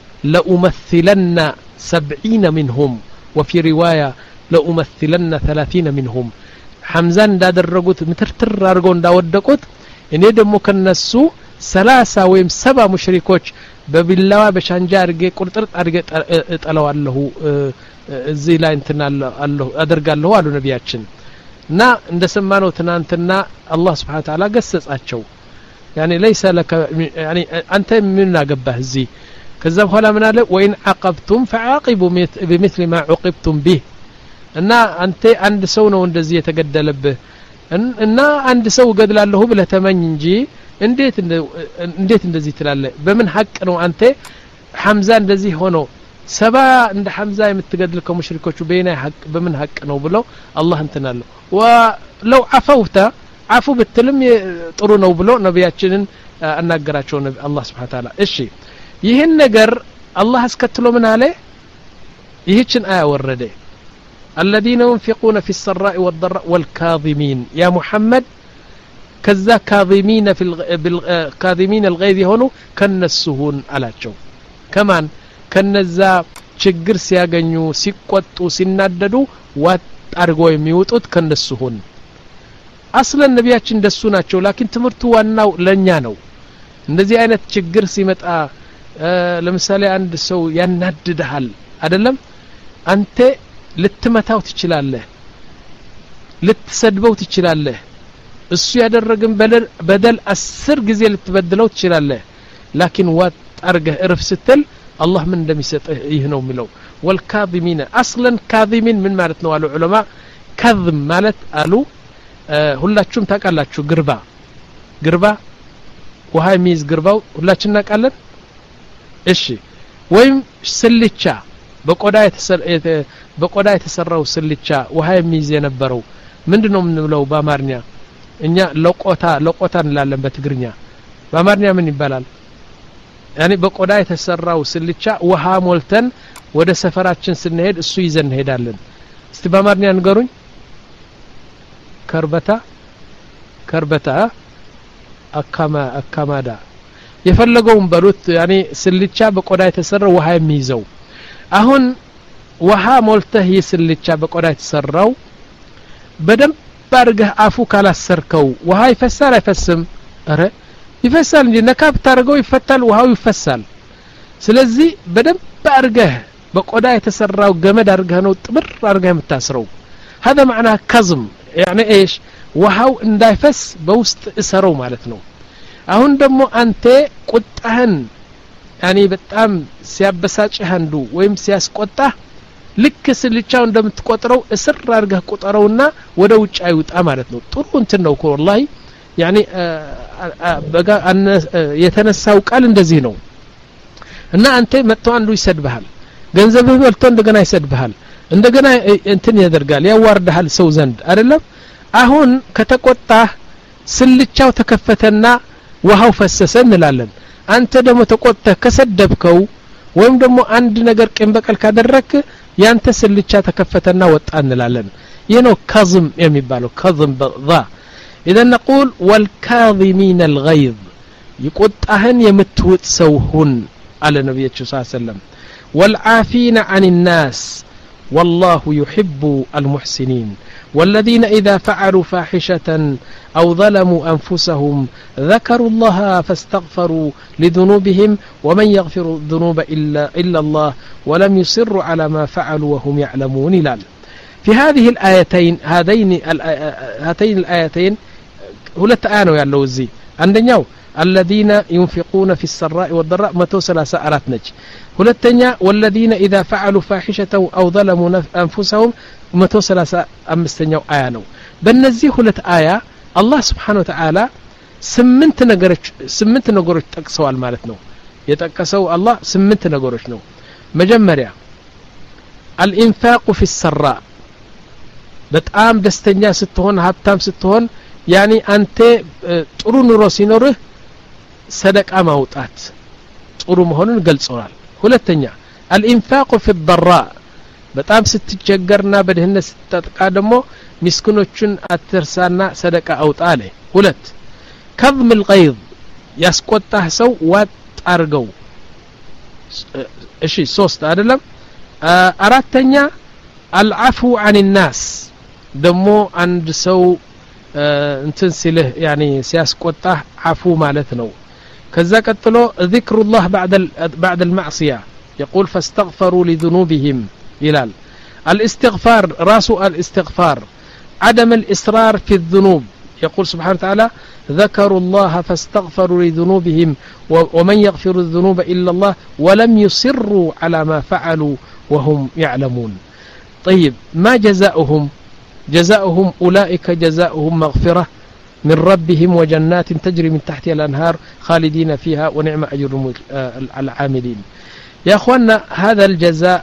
لأمثلن سبعين منهم وفي رواية لأمثلن ثلاثين منهم حمزة እንዳደረጉት ምትርትር አድርገው እንዳወደቁት እኔ ደግሞ ከነሱ ሰላሳ ወይም ሰባ ሙሽሪኮች በቢላዋ በሻንጃ አድርጌ ቁርጥርጥ አድርጌ እጠለዋለሁ እዚህ ላይ እንትናለሁ አደርጋለሁ አሉ ነቢያችን እና እንደሰማነው ትናንትና አላህ Subhanahu Wa Ta'ala ገሰጻቸው يعني ليس لك يعني أنت من أجبه زي كذا بخلا من هذا وإن عاقبتم فعاقبوا بمثل ما عوقبتم به إن أنت عند سونا وندزي يتجدل به إن عند سو قد له بلا تمنجي انديت انديت እንደዚህ ትላለህ በምን ሐቅ ነው አንተ ሐምዛ እንደዚህ ሆኖ ሰባ እንደ ሐምዛ የምትገድል ከሙሽሪኮቹ በእኔ ሐቅ በምን ሐቅ ነው ብለው አላህ እንተናለው ወለው አፈውታ አፉ ብትልም ጥሩ ነው ብሎ ነብያችንን አናገራቸው ነብይ አላህ Subhanahu Wa Ta'ala እሺ ይሄን ነገር አላህ አስከትሎ ምን አለ ይህችን አያ ወረደ الذين ينفقون في السراء والضراء والكاظمين يا محمد كذا كاظمين في الكاظمين الغيظ هونو كنسهون አላቸው كمان ከነዛ ችግር ሲያገኙ ሲቆጡ ሲናደዱ ዋጥ አርጎ የሚወጡት ከነሱሁን አስለን ነቢያችን እንደሱ ናቸው ላኪን ትምርቱ ዋናው ለኛ ነው እንደዚህ አይነት ችግር ሲመጣ ለምሳሌ አንድ ሰው ያናድዳል አይደለም አንተ ልትመታው ትችላለህ ልትሰድበው ትችላለህ እሱ ያደረገን በደል አስር ጊዜ ልትበድለው ትችላለህ ላኪን ዋጥ አርገህ እርፍ ስትል الله من دم يسطه يهنو ملو والكاظمين اصلا كاظمين من ማለት ነው አሉ ዑለማ كظم ማለት አሉ ሁላችሁም ታውቃላችሁ ግርባ ግርባ ውሃ የሚይዝ ግርባው ሁላችን እናውቃለን እሺ ወይም ስልቻ በቆዳ የተሰራ በቆዳ የተሰራው ስልቻ ውሃ የሚይዝ የነበረው ምንድነው የምንብለው በአማርኛ እኛ ለቆታ ለቆታ እንላለን በትግርኛ በአማርኛ ምን ይባላል ያኔ በቆዳ የተሰራው ስልቻ ውሃ ሞልተን ወደ ሰፈራችን ስንሄድ እሱ ይዘን እንሄዳለን እስቲ በአማርኛ ንገሩኝ ከርበታ ከርበታ አካማ አካማዳ የፈለገውን በሉት ያኔ ስልቻ በቆዳ የተሰራው ውሃ የሚይዘው አሁን ውሃ ሞልተህ ይስልቻ በቆዳ የተሰራው በደም ባርገህ አፉ ካላሰርከው ውሃ ይፈሳል አይፈስም አረ ይፈሳል እንጂ ነካብ ታርገው ይፈታል ውሃው ይፈሳል ስለዚህ በደም ባርገህ በቆዳ የተሰራው ገመድ አርገህ ነው ጥብር አርገህ የምታስረው هذا معناه كظم يعني ايش ውሃው እንዳይፈስ በውስጥ እሰረው ማለት ነው አሁን ደግሞ አንተ ቁጣህን ያኔ በጣም ሲያበሳጭህ አንዱ ወይም ሲያስቆጣህ ልክ ስልቻው እንደምትቆጥረው እስር አርገህ ቁጠረውና ወደ ውጭ አይውጣ ማለት ነው ጥሩ እንትን ነው ወላሂ ያኔ በጋ የተነሳው ቃል እንደዚህ ነው እና አንተ መጥቶ አንዱ ይሰድብሃል ገንዘብህ በልቶ እንደገና ይሰድብሃል እንደገና እንትን ያደርጋል ያዋርዳል ሰው ዘንድ አይደለም አሁን ከተቆጣህ ስልቻው ተከፈተና ውሃው ፈሰሰ እንላለን አንተ ደግሞ ተቆጥተህ ከሰደብከው ወይም ደግሞ አንድ ነገር ቀን በቀል ካደረክ ያንተ ስልቻ ተከፈተና ወጣ እንላለን ይሄ ነው ከዝም የሚባለው ከዝም በዛ اذا نقول والكاظمين الغيظ يقطعن يمتوت سوهن على النبي صلى الله عليه وسلم والعافين عن الناس والله يحب المحسنين والذين إذا فعلوا فاحشة أو ظلموا أنفسهم ذكروا الله فاستغفروا لذنوبهم ومن يغفر الذنوب إلا, إلا الله ولم يصروا على ما فعلوا وهم يعلمون لال في هذه الآيتين هذين هاتين الآيتين ሁለት አያ ነው ያለው እዚህ አንደኛው الذين ينفقون في السراء والضراء مئة وثلاثة وثلاثين ነች ሁለተኛ والذين إذا فعلوا فاحشة أو ظلموا أنفسهم مئة وثلاثة وخمسة አያ ነው በእነዚህ ሁለት አያ አላህ Subhanahu Wa Ta'ala ስምንት ነገሮች ስምንት ነገሮች ጠቅሰዋል ማለት ነው የጠቀሰው አላህ ስምንት ነገሮች ነው መጀመሪያ الانفاق في السراء በጣም ደስተኛ ስትሆን ሀብታም ስትሆን ያኒ አንተ ጥሩ ኑሮ ሲኖርህ ሰደቃ ማውጣት ጥሩ መሆኑን ገልጸዋል ሁለተኛ الانفاق في الضراء በጣም ስትቸገርና በደህነት ስትጠቃ ደግሞ ምስኪኖችን አትርሳና ሰደቃ አውጣ አለ ሁለት كظم الغيظ ያስቆጣህ ሰው ዋጥ አርገው እሺ ሶስት አይደለም አራተኛ العفو عن الناس ደሞ አንድ ሰው እንትን ሲልህ ያኒ ሲያስቆጣህ عفو ማለት ነው ከዛ ቀጥሎ ذكر الله بعد بعد المعصيه يقول فاستغفروا لذنوبهم ይላል الاستغفار راسو الاستغفار عدم الإصرار في الذنوب يقول سبحانه وتعالى ذكروا الله فاستغفروا لذنوبهم ومن يغفر الذنوب إلا الله ولم يصروا على ما فعلوا وهم يعلمون طيب ما جزاؤهم جزاؤهم أولئك جزاؤهم مغفرة من ربهم وجنات تجري من تحتها الأنهار خالدين فيها ونعم أجر العاملين يا أخوانا هذا الجزاء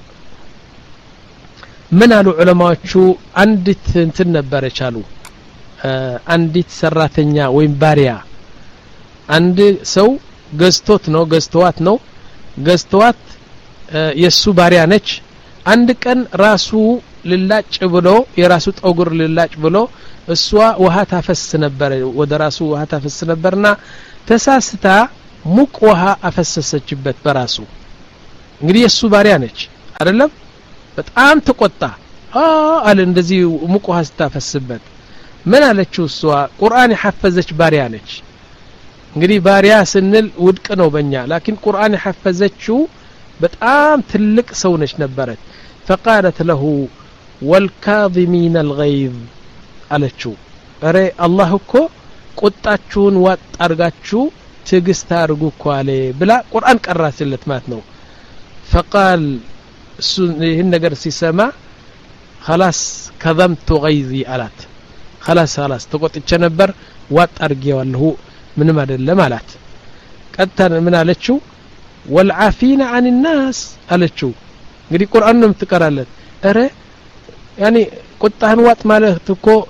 من العلماء شو عندت تنبر شالو عندت سراتنيا وين باريا عند سو قستوت نو قستوات نو قستوات يسو باريا نج عندك أن راسو للاج بلو يراسو تأجر للاج بلو السوا وها تفس نبر ودراسو وها تفس نبرنا تساستا مك وها أفسس جبت براسو እንግዲህ የሱ ባሪያ ነች አይደለም በጣም ተቆጣ አ አለ እንደዚህ ሙቅ ውሃ ስታፈስበት ምን አለችው እሷ ቁርአን የሐፈዘች ባሪያ ነች እንግዲህ ባሪያ ስንል ውድቅ ነው በእኛ ላኪን ቁርአን የሐፈዘችው በጣም ትልቅ ሰው ነች ነበረች فقالت له والكاظمين الغيظ አለችው አረ አላህ እኮ ቁጣችሁን ዋጥ አርጋችሁ ትግስት አርጉ እኮ አለ ብላ ቁርአን ቀራችለት ማለት ነው فقال ይህን ነገር ሲሰማ خلاص كظمت غيظي አላት خلاص خلاص ተቆጥቼ ነበር ዋጥ አርጌዋለሁ ምንም አይደለም አላት ቀጥታ ምን አለችው والعافين عن الناس አለችው እንግዲህ ቁርአን ነው የምትቀራለት አረ ያኒ ቁጣህን ዋጥ ማለት እኮ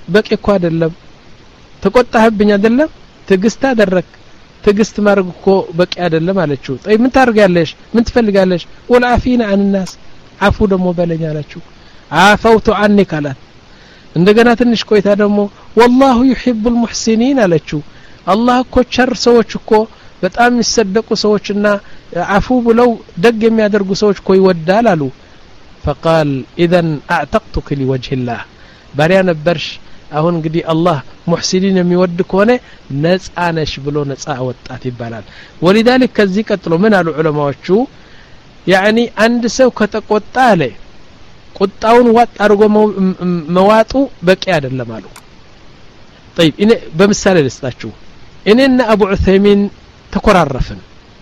በቂ እኮ አይደለም ተቆጣህብኝ አይደለም ትግስት አደረክ ትግስት ማድረግ እኮ በቂ አይደለም አለችው طيب ምን ታርጋለሽ ምን ትፈልጋለሽ ወልዓፊና عن الناس አፉ ደሞ በለኛ አለችው አፈውቱ عنك አላት እንደገና ትንሽ ቆይታ ደሞ والله يحب المحسنين አለችው አላህ እኮ ቸር ሰዎች እኮ በጣም የሚሰደቁ ሰዎችና አፉ ብለው ደግ የሚያደርጉ ሰዎች እኮ ይወዳል አሉ فقال اذا اعتقتك لوجه الله ባሪያ ነበርሽ አሁን እንግዲህ አላህ ሙህሲኒን የሚወድ ከሆነ ነፃ ነሽ ብሎ ነፃ ወጣት ይባላል ወሊዳሊክ ከዚህ ቀጥሎ ምን አሉ ዑለማዎቹ ያኒ አንድ ሰው ከተቆጣ አለ ቁጣውን ዋጥ አድርጎ መዋጡ በቂ አይደለም አሉ طيب እኔ በምሳሌ ልስጣችሁ እኔና አቡ ዑሰይሚን ተኮራረፍን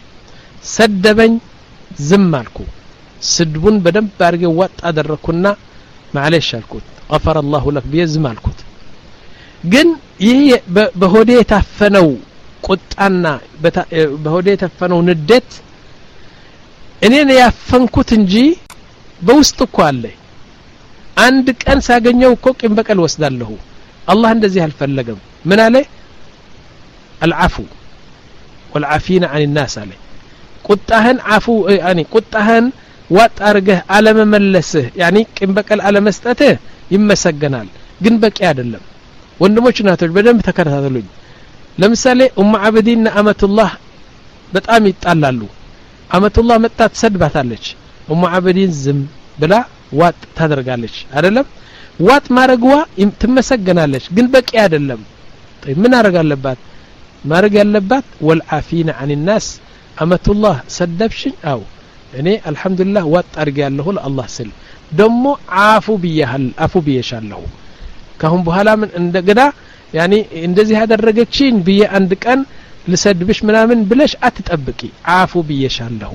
ሰደበኝ ዝም አልኩ ስድቡን በደንብ አድርጌ ዋጥ አደረኩና ማለሽ አልኩት غفر الله لك بيزم አልኩት ግን ይሄ በሆዴ የታፈነው ቁጣና በሆዴ የታፈነው ንዴት እኔ ነው ያፈንኩት እንጂ በውስጥ እኮ አለ አንድ ቀን ሳገኘው እኮ ቂም በቀል ወስዳለሁ አላህ እንደዚህ አልፈለገም ምን አለ العفو والعافين عن الناس አለ ቁጣህን አፉ ያኒ ቁጣህን ዋጥ አርገህ አለመመለስህ ያኒ ቂም በቀል አለመስጠትህ ይመሰገናል ግን በቂ አይደለም ወንድሞች እናቶች በደንብ ተከታተሉኝ ለምሳሌ ኡም አብዲና አመቱላህ በጣም ይጣላሉ አመቱላህ መጣት ሰድባታለች ኡም አብዲን ዝም ብላ ዋጥ ታደርጋለች አይደለም ዋጥ ማረግዋ ትመሰገናለች ግን በቂ አይደለም طيب ምን አረጋለባት ማረግ ያለባት ወልዓፊና عن الناس አመቱላህ ሰደብሽኝ አው እኔ አልহামዱሊላህ ዋጥ አርጋለሁ ለአላህ ስል ደሞ አፉ ቢያህል አፉ ቢየሻለሁ ካሁን በኋላ ምን እንደገና ያኒ እንደዚህ ያደረገችኝ ብዬ አንድ ቀን ልሰድብሽ ምናምን ብለሽ አትጠብቂ አፉ ቢየሻለሁ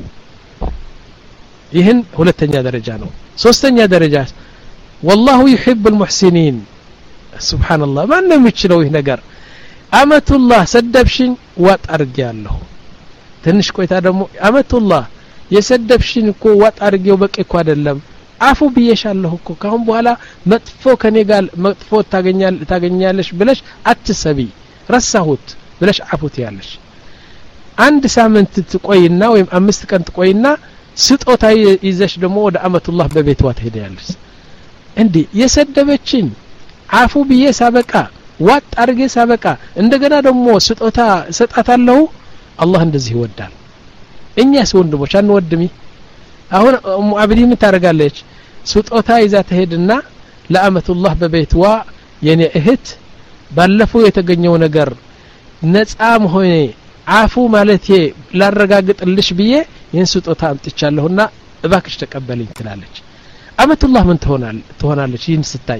ይህን ሁለተኛ ደረጃ ነው ሶስተኛ ደረጃ والله يحب المحسنين سبحان الله ማን ነው የሚችለው ይህ ነገር አመቱላህ ሰደብሽኝ ዋጥ አርጋለሁ ትንሽ ቆይታ ደግሞ አመቱላህ የሰደብሽኝ እኮ ዋጥ አርጌው በቂ እኮ አይደለም አፉ ቢየሻለሁ እኮ ካሁን በኋላ መጥፎ ከኔ ጋር መጥፎ ታገኛል ታገኛለሽ ብለሽ አትሰቢ ረሳሁት ብለሽ አፉት ያለሽ አንድ ሳምንት ትቆይና ወይም አምስት ቀን ትቆይና ስጦታ ይዘሽ ደግሞ ወደ አመቱላህ በቤቷ ትሄዳለሽ እንዴ የሰደበችኝ አፉ ቢየ ሳበቃ ዋጥ አርጌ ሳበቃ እንደገና ደግሞ ስጦታ ሰጣታለሁ አላህ እንደዚህ ይወዳል እኛስ ወንድሞች አንወድሚ አሁን ኡም አብዲ ምን ታረጋለች ስጦታ ይዛ ተሄድና ለአመቱላህ በቤቷ የኔ እህት ባለፈው የተገኘው ነገር ነፃ መሆኔ አፉ ማለቴ ላረጋግጥልሽ ብዬ ይህን ስጦታ አምጥቻለሁና እባክሽ ተቀበልኝ ትላለች አመቱላህ ምን ትሆናል ትሆናለች ይህን ስታይ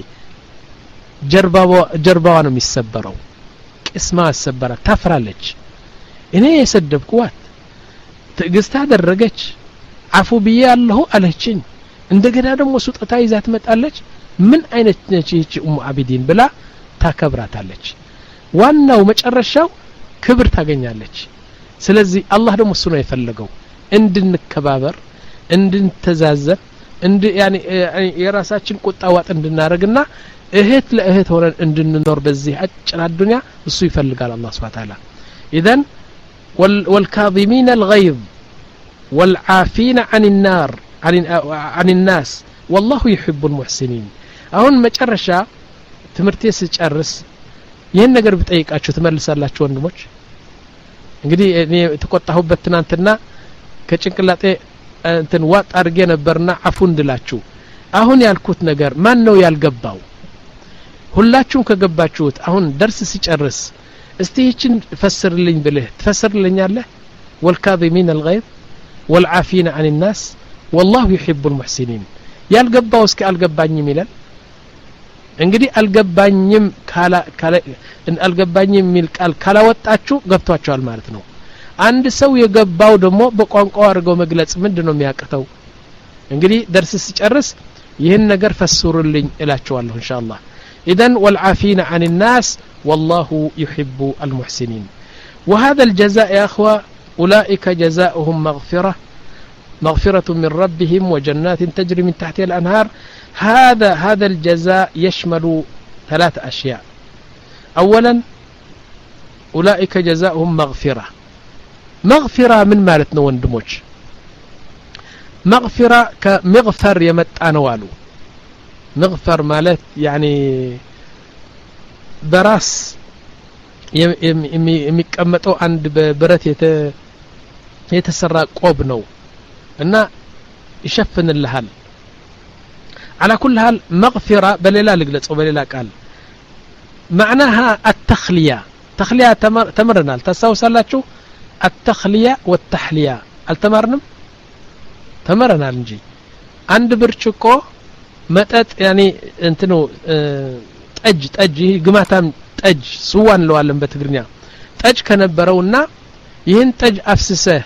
ጀርባዋ ጀርባዋ ነው የሚሰበረው ቅስማ አሰበራ ታፍራለች እኔ የሰደብኩዋት ትግስታ አደረገች አፉ ቢያለሁ አለችኝ እንደገና ደግሞ ስጦታ ይዛ ትመጣለች ምን አይነት ነች ይቺ ኡም አብዲን ብላ ታከብራታለች ዋናው መጨረሻው ክብር ታገኛለች ስለዚህ አላህ ደግሞ እሱ ነው የፈለገው እንድንከባበር እንድንተዛዘብ እንድ ያኒ የራሳችን ቁጣ ዋጥ እንድናረግና እህት ለእህት ሆነን እንድንኖር በዚህ አጭር ዱንያ እሱ ይፈልጋል አላህ Subhanahu Wa Ta'ala اذا والكاظمين الغيظ والعافين عن النار عن عن الناس والله يحب المحسنين አሁን መጨረሻ ትምርቴ ስጨርስ ይሄን ነገር ብጠይቃችሁ ተመልሳላችሁ ወንድሞች እንግዲህ እኔ ተቆጣሁበት ትናንትና ከጭንቅላጤ እንትን ዋጥ አርጌ ነበርና አፉ እንድላችሁ አሁን ያልኩት ነገር ማን ነው ያልገባው ሁላችሁም ከገባችሁት አሁን ደርስ ሲጨርስ እስቲ ይችን ፈስርልኝ ብለህ ትፈስርልኛለህ والكاظمين الغيظ والعافين عن الناس والله يحب المحسنين ያልገባው እስኪ አልገባኝም ይላል እንግዲህ አልገባኝም ካላ ካላ አልገባኝም ሚል ቃል ካላወጣችሁ ገብቷችኋል ማለት ነው አንድ ሰው የገባው ደግሞ በቋንቋው አድርገው መግለጽ ምንድነው የሚያቀተው እንግዲህ ደርስ ሲጨርስ ይህን ነገር ፈስሩልኝ እላችኋለሁ ኢንሻአላህ اذا والعافين عن الناس والله يحب المحسنين وهذا الجزاء يا اخوه اولئك جزاؤهم مغفرة مغفرة من ربهم وجنات تجري من تحتها الانهار هذا هذا الجزاء يشمل ثلاث أشياء أولا أولئك جزاؤهم مغفرة مغفرة من مالتنا وندموش مغفرة كمغفر يمتعنوالو مغفر مالت يعني براس የሚቀመጠው አንድ በብረት የተሰራ ቆብ ነው እና ይሸፍንልሃል على كل حال مغفرة بليلا لقلص وبليلا قال معناها التخلية تخلية تمر تمرنا تستوصلاتشو التخلية والتحلية التمرنم تمرنا نجي عند برشكو متت يعني انتنو طج طج ግማታም ጠጅ ስዋን ለዋለም በትግርኛ ጠጅ ከነበረውና ይህን ጠጅ አፍስሰህ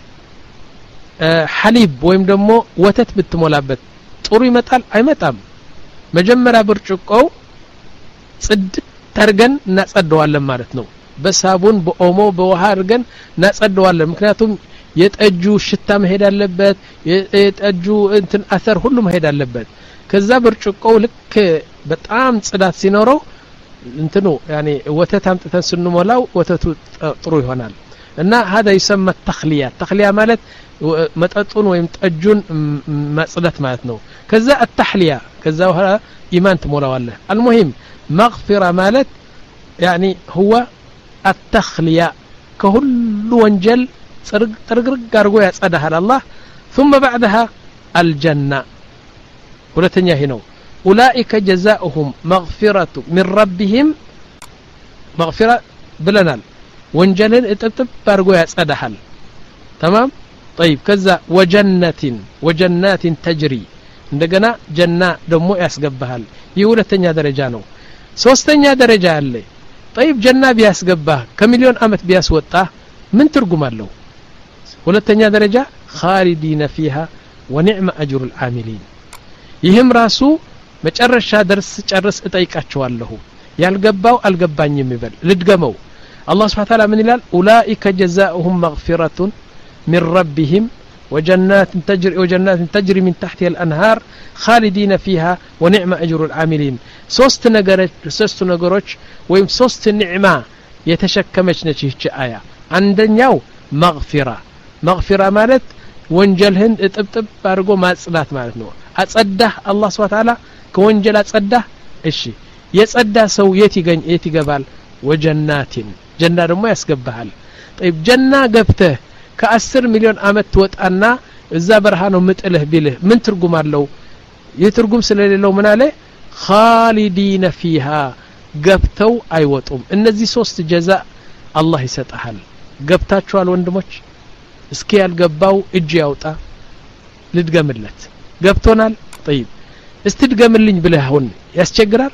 ሐሊብ ወይም ደግሞ ወተት ብትሞላበት ጥሩ ይመጣል አይመጣም መጀመሪያ ብርጭቆው ጽድት ተርገን እናጸደዋለን ማለት ነው በሳቡን በኦሞ በውሃ አርገን እናጸደዋለን ምክንያቱም የጠጁ ሽታ መሄድ አለበት የጠጁ እንትን አሰር ሁሉ መሄድ አለበት ከዛ ብርጭቆው ልክ በጣም ጽዳት ሲኖረው እንትኑ يعني ወተት አምጥተን ስንሞላው ወተቱ ጥሩ ይሆናል እና هذا يسمى التخليه التخليه ማለት መጠጡን ወይም ጠጁን ማጽዳት ማለት ነው ከዛ التحليه ከዛ በኋላ ኢማን ትሞላዋለህ المهم مغفرة ማለት يعني هو التخليه كل ወንጀል ጥርግርግ አድርጎ ያጸዳሃል አላህ ثم بعدها الجنة ሁለተኛ ይሄ ነው أولئك جزاؤهم مغفرة من ربهم مغفرة بلنال وانجلن اتبتب بارغو يصدحل تمام طيب كذا وجنة وجنات تجري እንደገና ጀና ደሞ ያስገባሃል ይህ ሁለተኛ ደረጃ ነው ሶስተኛ ደረጃ አለ طيب ጀና ቢያስገባህ ከሚሊዮን አመት ቢያስወጣ ምን ትርጉም አለው ሁለተኛ ደረጃ خالدين فيها ونعم اجر العاملين ይህም ራሱ መጨረሻ ደርስ ጨርስ እጠይቃቸዋለሁ ያልገባው አልገባኝም ይበል ልድገመው አላህ Subhanahu Wa Ta'ala ምን ይላል أولئك جزاؤهم مغفرة من ربهم وجنات تجري وجنات تجري من تحتها الأنهار خالدين فيها ونعم أجر العاملين ሶስት ነገሮች ሶስት ነገሮች ወይም ሶስት ኒዕማ የተሸከመች ነች ይህች አያ አንደኛው مغفرة مغفرة ማለት ወንጀልህን እጥብጥብ አድርጎ ማጽዳት ማለት ነው አጸዳህ አላህ Subhanahu Wa Ta'ala ከወንጀል አጸዳህ እሺ የጸዳ ሰው የት ይገኝ የት ይገባል ወጀናቲን ጀና ደግሞ ያስገባሃል طيب ጀና ገብተህ ከ10 ሚሊዮን አመት ትወጣና እዛ በረሃ ነው ምጥልህ ቢልህ ምን ትርጉም አለው የትርጉም ስለሌለው ምን አለ خالدين فيها ገብተው አይወጡም እነዚህ ሶስት ጀዛ አላህ ይሰጣል ገብታችኋል ወንድሞች እስኪ ያልገባው እጅ ያውጣ ልድገምለት ገብቶናል طيب استدغمልኝ ብለህ አሁን ያስቸግራል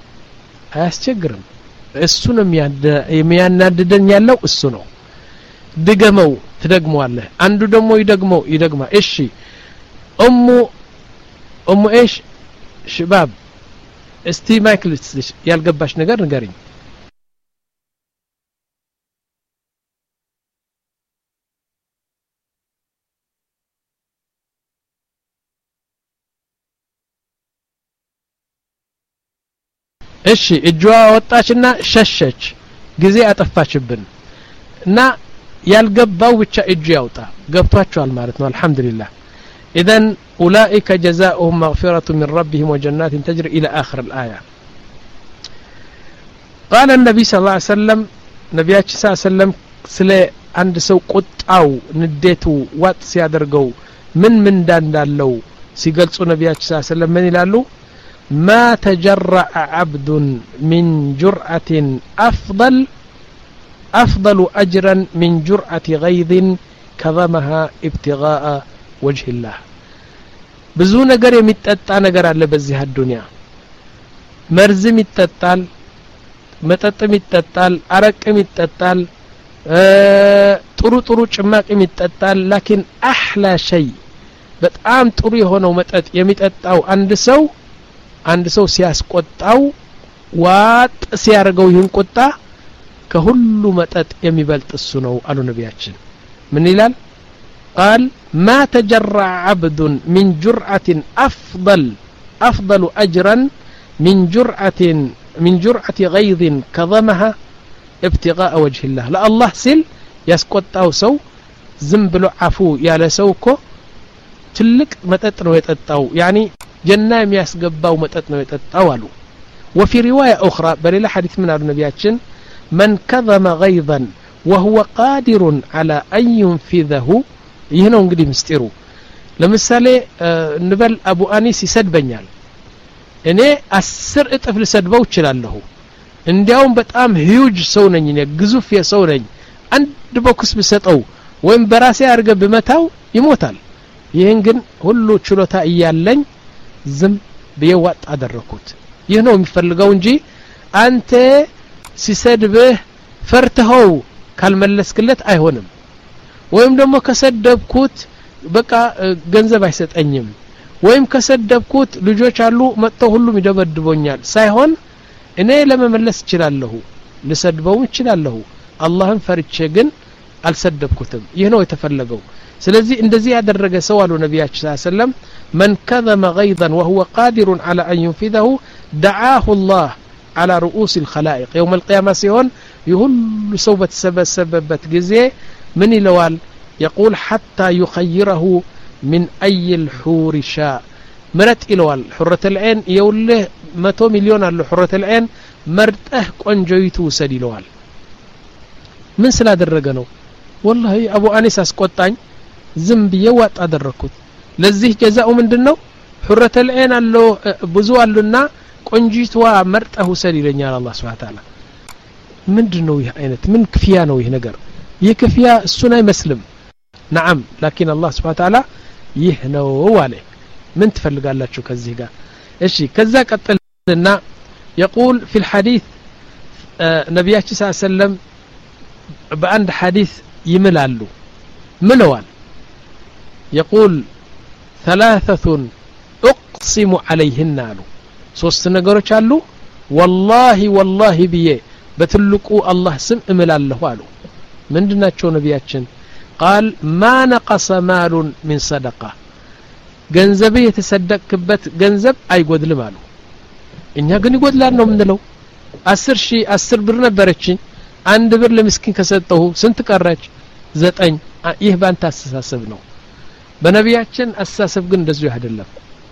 አያስቸግርም እሱ ነው የሚያናድደኝ ያለው እሱ ነው ድገመው ትደግመዋለህ አንዱ ደግሞ ይደግመው ይደግማ እሺ ኡሙ ኡሙ ايش شباب እስቲ ማይክል ያልገባሽ ነገር ንገሪኝ እሺ እጇ ወጣችና ሸሸች ጊዜ አጠፋችብን እና ያልገባው ብቻ እጁ ያውጣ ገብቷቸዋል ማለት ነው አልহামዱሊላህ اذن اولئك جزاؤهم مغفرة من ربهم وجنات تجري الى اخر الايه قال النبي صلى الله عليه وسلم ነብያችን صلى الله عليه وسلم ስለ አንድ ሰው ቁጣው ንዴቱ ዋጥ ሲያደርገው ምን ምን እንዳለው ሲገልጹ ነብያችን صلى الله عليه وسلم ምን ይላሉ ما تجرأ عبد من جرعة أفضل أفضل أجرا من جرعة غيظ كظمها ابتغاء وجه الله ብዙ ነገር የሚጠጣ ነገር አለ በዚህ አዱንያ መርዝም ይጠጣል መጠጥም ይጠጣል አረቅም ይጠጣል ጥሩ ጥሩ ጭማቂም ይጠጣል لكن احلى شيء በጣም ጥሩ የሆነው መጠጥ የሚጠጣው አንድ ሰው አንድ ሰው ሲያስቆጣው ዋጥ ሲያርገው ይሁን ቁጣ ከሁሉ መጠጥ የሚበልጥ እሱ ነው አሉ ነብያችን ምን ይላል قال ما تجرع عبد من جرعة أفضل أفضل أجرا من جرعة من جرعة غيظ كظمها ابتغاء وجه الله لا الله سل يسقطاو سو ዝም ብሎ አፉ ያለ ሰው እኮ ትልቅ መጠጥ ነው የጠጣው يعني ጀና የሚያስገባው መጠጥ ነው የጠጣው አሉ وفي رواية أخرى بل حديث من النبياتين من كظم غيظا وهو قادر على أن ينفذه هنا እንግዲህ ምስጢሩ ለምሳሌ ንበል አቡ አኒስ ይሰድበኛል እኔ አስር እጥፍ ልሰድበው እችላለሁ እንዲያውም በጣም ሂዩጅ ሰው ነኝ እኔ ግዙፍ የሰው ነኝ አንድ ቦክስ ብሰጠው ወይም በራሴ አርገ በመታው ይሞታል ይሄን ግን ሁሉ ችሎታ እያለኝ ዝም በየዋጥ አደረኩት ይህ ነው የሚፈልገው እንጂ አንተ ሲሰድብህ ፈርተኸው ካልመለስክለት አይሆንም ወይም ደግሞ ከሰደብኩት በቃ ገንዘብ አይሰጠኝም ወይም ከሰደብኩት ልጆች አሉ መጥተው ሁሉም ይደበድቦኛል ሳይሆን እኔ ለመመለስ እችላለሁ ልሰድበው እችላለሁ አላህን ፈርቼ ግን አልሰደብኩትም ይህ ነው የተፈለገው ስለዚህ እንደዚህ ያደረገ ሰው አሉ ነብያችን ሰለላሁ ዐለይሂ ወሰለም من كظم غيظا وهو قادر على أن ينفذه دعاه الله على رؤوس الخلائق يوم القيامة سيهون يهل صوبة سبب سببت جزء من الوال يقول حتى يخيره من أي الحور شاء مرت الوال حرة العين يوله مئة مليون على حرة العين مرته قنجيتو سدي الوال من سلا درجنو والله أبو أنيس أسقطان زنبي وات أدركوت لذيه جزاء من دنو حرة العين اللو بزوا لنا قنجيتوا مرته سدي لنا الله سبحانه وتعالى من دنو يه عينت من كفيانو يه نجر يكفيا السنة مسلم نعم لكن الله سبحانه وتعالى يهنو عليه من تفلق الله شو كذا إيشي كذا قتلنا يقول في الحديث آه نبينا صلى الله عليه وسلم بأن حديث يملالو منوال يقول ثلاثة أقسم عليهن له ሶስት ነገሮች አሉ والله والله بيه በትልቁ አላህ ስም እምላለሁ አሉ ምንድናቸው ነብያችን قال ما نقص مال من صدقه ገንዘብ የተሰደቅበት ገንዘብ አይጎድልም አሉ እኛ ግን ይጎድላል ነው ምንለው አስር ሺህ አስር ብር ነበረችኝ አንድ ብር ለምስኪን ከሰጠው ስንት ቀረች ዘጠኝ ይህ ባንተ አስተሳሰብ ነው በነብያችን አስተሳሰብ ግን እንደዚህ አይደለም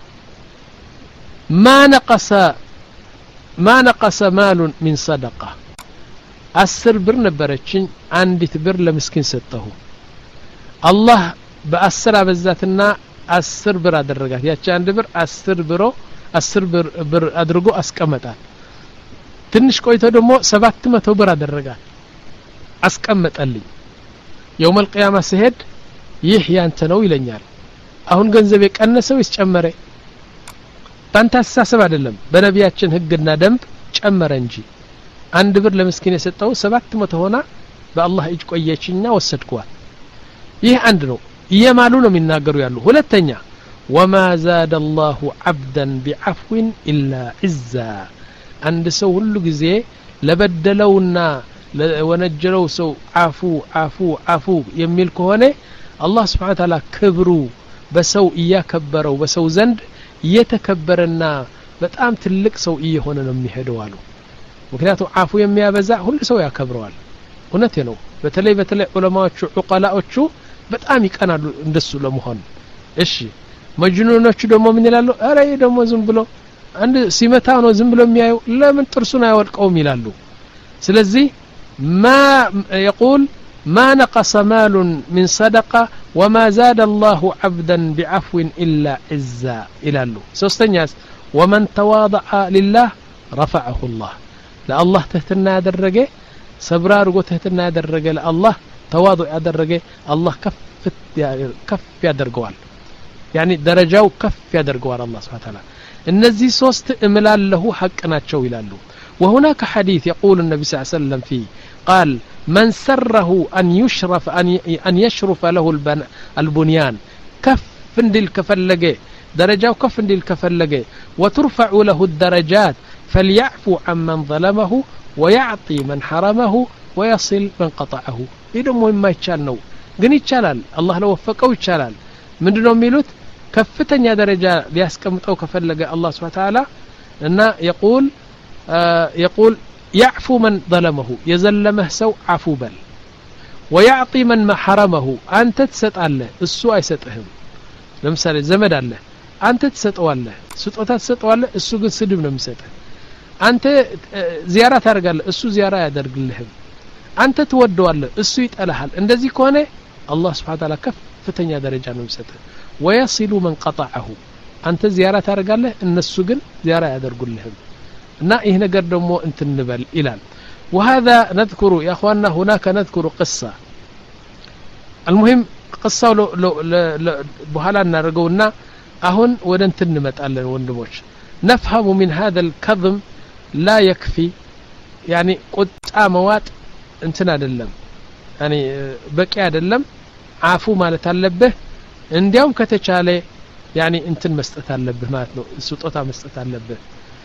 ما نقص ما نقص مال من صدقه አስር ብር ነበረችኝ አንዲት ብር ለምስኪን ሰጠው አላህ በአስር አበዛትና አስር ብር አደረጋት ያቺ አንድ ብር አስር ብሮ አስር ብር ብር አድርጎ አስቀመጣት ትንሽ ቆይቶ ደግሞ ሰባት መቶ ብር አደረጋት አስቀመጠልኝ يوم القيامة ሲሄድ ይህ ያንተ ነው ይለኛል አሁን ገንዘብ የቀነሰው ይጨመረ ባንተ አስተሳሰብ አይደለም በነብያችን ህግና ደንብ ጨመረ እንጂ አንድ ብር ለምስኪን የሰጠው ሰባት መቶ ሆና በአላህ እጅ ቆየችና ወሰድኳት ይህ አንድ ነው እየማሉ ነው የሚናገሩ ያሉ ሁለተኛ وما زاد الله عبدا بعفو الا عزا አንድ ሰው ሁሉ ጊዜ ለበደለውና ወነጀለው ሰው አፉ አፉ አፉ የሚል ከሆነ አላህ Subhanahu Wa Ta'ala ክብሩ በሰው እያከበረው በሰው ዘንድ እየተከበረና በጣም ትልቅ ሰው እየሆነ ነው የሚሄደው አሉ ምክንያቱም አፉ የሚያበዛ ሁሉ ሰው ያከብረዋል እውነቴ ነው በተለይ በተለይ ዑለማዎቹ ዑቀላዎቹ በጣም ይቀናሉ እንደሱ ለመሆን እሺ መጅኑኖቹ ደግሞ ምን ይላሉ አረ ይሄ ደግሞ ዝም ብሎ አንድ ሲመታው ነው ዝም ብሎ የሚያዩ ለምን ጥርሱን አይወልቀውም ይላሉ ስለዚህ ما يقول ما نقص مال من صدقة وما زاد الله عبدا بعفو إلا عزا إلى الله سوستنياس ومن تواضع لله رفعه الله لا الله تهتنا درجة صبرار قو تهتنا درجة لا الله تواضع درجة الله كف كف يدرجوال يعني درجة وكف يدرجوال الله سبحانه وتعالى النزي سوست إملال له حق ناتشو إلى الله وهناك حديث يقول النبي صلى الله عليه وسلم فيه قال من سره أن يشرف أن أن يشرف له البنيان كف ندل كفلجه درجة وكف ندل كفلجه وترفع له الدرجات فليعفو عمن ظلمه ويعطي من حرمه ويصل من قطعه إذا مهم يتشال نو ግን ይቻላል አላህ ለወፈቀው ይቻላል ምንድነው የሚሉት ከፍተኛ ደረጃ ሊያስቀምጠው ከፈለገ አላህ Subhanahu Wa Ta'ala እና يقول يقول يعفو من ظلمه يزلمه سو عفو بل ويعطي من ما حرمه أنت تسطالله እሱ አይሰጥህም ለምሳሌ ዘመድ አለ አንተ ትሰጠዋለህ ስጦታ ትሰጠዋለህ እሱ ግን ስድብ ነው የሚሰጥህ አንተ ዚያራ ታደርጋለህ እሱ ዚያራ ያደርግልህም አንተ ትወደዋለህ እሱ ይጠላሃል እንደዚህ ከሆነ አላህ Subhanahu Wa Ta'ala ከፍተኛ ደረጃ ነው የሚሰጥህ ويصل من قطعه አንተ ዚያራ ታደርጋለህ እነሱ ግን ዚያራ ያደርጉልህም እና ይሄ ነገር ደግሞ እንትንበል ይላል وهذا نذكر يا اخواننا هناك نذكر قصة المهم قصة لو لو በኋላ እናደርገውና አሁን ወደ እንትን እንመጣለን ወንድሞች نفهم من هذا الكظم لا يكفي يعني ቁጣ መዋጥ እንትን አይደለም يعني በቂ አይደለም አፉ ማለት አለብህ እንዲያውም ከተቻለ يعني እንትን መስጠት አለብህ ማለት ነው ስጦታ መስጠት አለብህ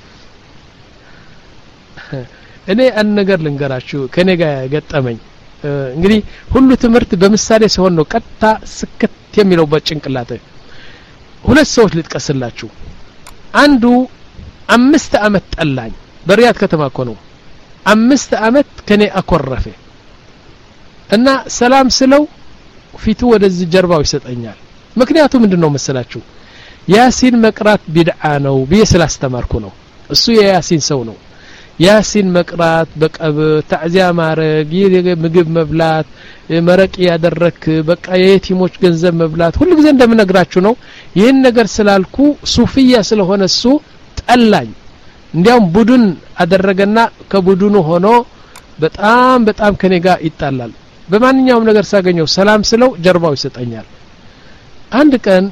እኔ አንድ ነገር ልንገራችሁ ከኔ ጋር ገጠመኝ እንግዲህ ሁሉ ትምህርት በምሳሌ ሲሆን ነው ቀጥታ ስክት የሚለው በጭንቅላቴ ሁለት ሰዎች ልጥቀስላችሁ አንዱ አምስት አመት ጠላኝ በሪያድ ከተማ እኮ ነው አምስት አመት ከኔ አኮረፈ እና ሰላም ስለው ፊቱ ወደዚህ ጀርባው ይሰጠኛል ምክንያቱም ምንድነው መሰላችሁ ያሲን መቅራት ቢድዓ ነው በየስላስተማርኩ ነው እሱ የያሲን ሰው ነው ያሲን መቅራት በቀብ ተዕዚያ ማረግ ምግብ መብላት መረቅ ያደረክ በቃ የየቲሞች ገንዘብ መብላት ሁሉ ጊዜ እንደምነግራችሁ ነው ይሄን ነገር ስላልኩ ሱፊያ ስለሆነ እሱ ጠላኝ እንዲያውም ቡድን አደረገና ከቡድኑ ሆኖ በጣም በጣም ከኔ ጋር ይጣላል በማንኛውም ነገር ሳገኘው ሰላም ስለው ጀርባው ይሰጠኛል አንድ ቀን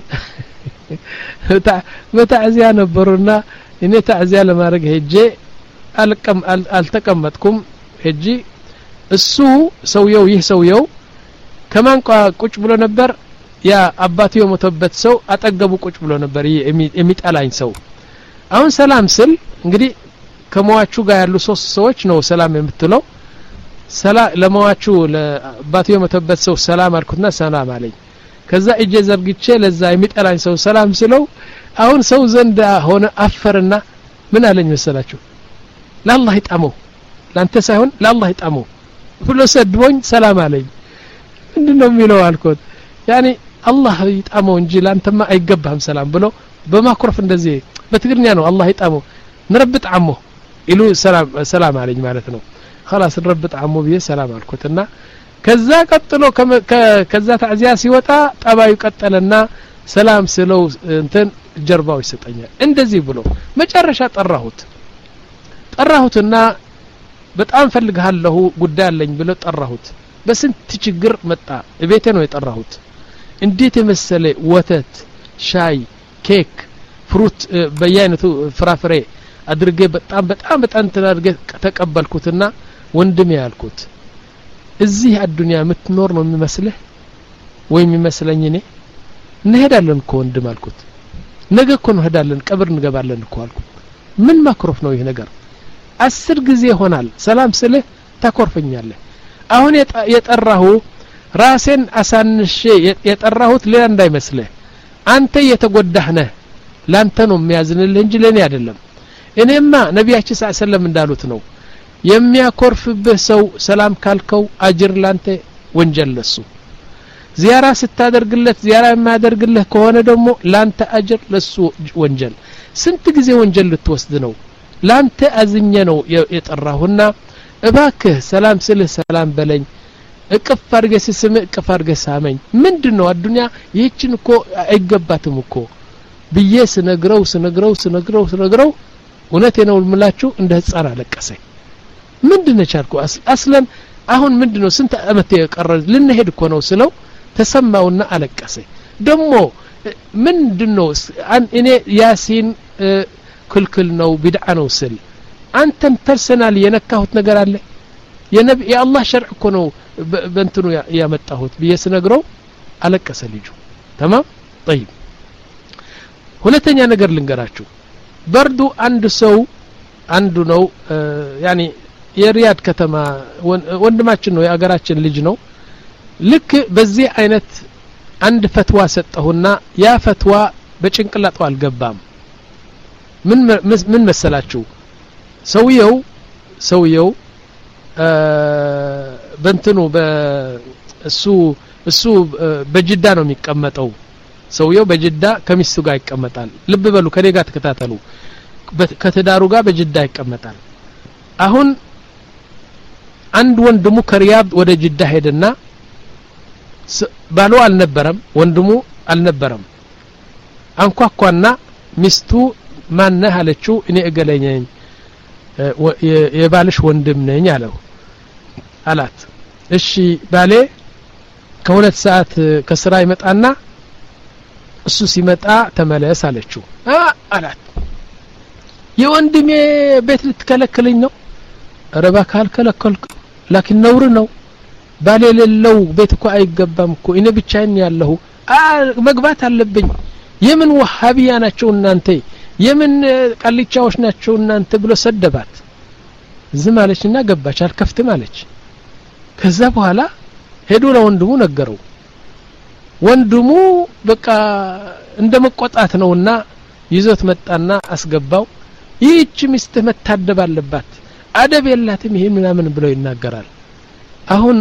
በተዕዚያ ነበርና እኔ ተዕዚያ ለማድረግ ሄጄ አልቀም አልተቀመጥኩም ሄጂ እሱ ሰውየው ይህ ሰውየው ከማን ቁጭ ብሎ ነበር ያ አባቱ የሞተበት ሰው አጠገቡ ቁጭ ብሎ ነበር የሚጣላኝ ሰው አሁን ሰላም ስል እንግዲህ ከመዋቹ ጋር ያሉ ሶስት ሰዎች ነው ሰላም የምትለው ሰላም ለመዋቹ ለአባቱ የሞተበት ሰው ሰላም አልኩትና ሰላም አለኝ ከዛ እጄ ዘርግቼ ለዛ የሚጣላኝ ሰው ሰላም ስለው አሁን ሰው ዘንድ ሆነ አፈርና ምን አለኝ መሰላችሁ ለአላህ ይጣመው ላንተ ሳይሆን ለአላህ ይጣመው ብሎ ሰድቦኝ ሰላም አለኝ ምንድነው የሚለው አልኩት ያኒ አላህ ይጣመው እንጂ ላንተማ አይገባም ሰላም ብሎ በማኩረፍ እንደዚህ በትግርኛ ነው አላህ ይጣመው ንረብጥ አሞ ኢሉ ሰላም ሰላም አለኝ ማለት ነው خلاص ንረብጥ አሞ ብዬ ሰላም አልኩትና ከዛ ቀጥሎ ከዛ ተዕዚያ ሲወጣ ጠባዩ ቀጠለና ሰላም ስለው እንትን ጀርባው ይሰጠኛል እንደዚህ ብሎ መጨረሻ ጠራሁት ጠራሁትና በጣም ፈልግሃለሁ ጉዳይ አለኝ ብሎ ጠራሁት በስንት ችግር መጣ እቤቴ ነው የጠራሁት እንዴት የመሰለ ወተት ሻይ ኬክ ፍሩት በየአይነቱ ፍራፍሬ አድርጌ በጣም በጣም በጣም ተናርገ ተቀበልኩትና ወንድሜ ያልኩት እዚህ አዱንያ የምትኖር ነው የሚመስልህ ወይ የሚመስለኝ እኔ እንሄዳለን እኮ ወንድም አልኩት ነገ እኮ እንሄዳለን ቀብር እንገባለን እኮ አልኩት ምን ማክሮፍ ነው ይሄ ነገር አስር ጊዜ ሆናል ሰላም ስልህ ታኮርፈኛለህ አሁን የጠራሁ ራሴን አሳንሼ የጠራሁት ሌላ እንዳይመስልህ አንተ የተጎዳህ ነህ ላንተ ነው የሚያዝንልህ እንጂ ለኔ አይደለም እኔማ ነብያችን ሰለላሁ ዐለይሂ ወሰለም እንዳሉት ነው የሚያኮርፍብህ ሰው ሰላም ካልከው አጅር ላንተ ወንጀል ለሱ ዚያራ ስታደርግለት ዚያራ የማያደርግልህ ከሆነ ደግሞ ላንተ አጅር ለሱ ወንጀል ስንት ጊዜ ወንጀል ልትወስድ ነው ላንተ አዝኘ ነው የጠራሁና እባክህ ሰላም ስልህ ሰላም በለኝ እቅፍ አድርገህ ስስም እቅፍ አድርገህ ሳመኝ ምንድነው አዱንያ ይህችን እኮ አይገባትም እኮ ብዬ ስነግረው ስነግረው ስነግረው ስነግረው እውነቴ ነው የምላችሁ እንደ ህፃን አለቀሰኝ ምንድነው ቻልኩ አስለን አሁን ምንድነው ስንት አመት የቀረ ልንሄድ እኮ ነው ስለው ተሰማውና አለቀሰኝ ደሞ ምንድነው እኔ ያሲን ክልክል ነው ቢድዓ ነው ስል አንተን ፐርሰናል የነካሁት ነገር አለ የነቢ የአላህ ሸርዕ እኮ ነው በእንትኑ ያመጣሁት በየስነግረው አለቀሰ ልጁ تمام طيب ሁለተኛ ነገር ልንገራችሁ በርዱ አንድ ሰው አንዱ ነው ያኒ የሪያድ ከተማ ወንድማችን ነው የአገራችን ልጅ ነው ልክ በዚህ አይነት አንድ ፈትዋ ሰጠሁና ያ ፈትዋ በጭንቅላቱ አልገባም ምን ምን መሰላችሁ ሰውየው ሰውየው በእንትኑ በእሱ እሱ በጅዳ ነው የሚቀመጠው ሰውየው በጅዳ ከሚስቱ ጋር ይቀመጣል ልብ በሉ ከኔ ጋር ተከታተሉ ከተዳሩ ጋር በጅዳ ይቀመጣል አሁን አንድ ወንድሙ ከሪያድ ወደ ጅዳ ሄደና ባሉ አልነበረም ወንድሙ አልነበረም አንኳኳና ሚስቱ ማነህ አለችው እኔ እገለኘኝ የባልሽ ወንድም ነኝ አለው አላት እሺ ባሌ ከሁለት ሰዓት ከስራ ይመጣና እሱ ሲመጣ ተመለስ አለችው አ አላት የወንድሜ ቤት ልትከለክለኝ ነው ረባ ካልከለከልኩ ላኪን ነውር ነው ባሌ ለለው ቤት እኮ አይገባም እኮ እኔ ብቻዬን ያለሁ መግባት አለብኝ የምን ወሃቢያ ናቸው እናንተ የምን ቃልቻዎች ናቸው እናንተ ብሎ ሰደባት ዝም አለችና ገባች አልከፍትም አለች ከዛ በኋላ ሄዶ ለወንድሙ ነገረው ወንድሙ በቃ እንደመቆጣት ነውና ይዞት መጣና አስገባው ይህች ሚስት መታደብ አለባት አደብ የላትም ይሄ ምናምን ብሎ ይናገራል አሁን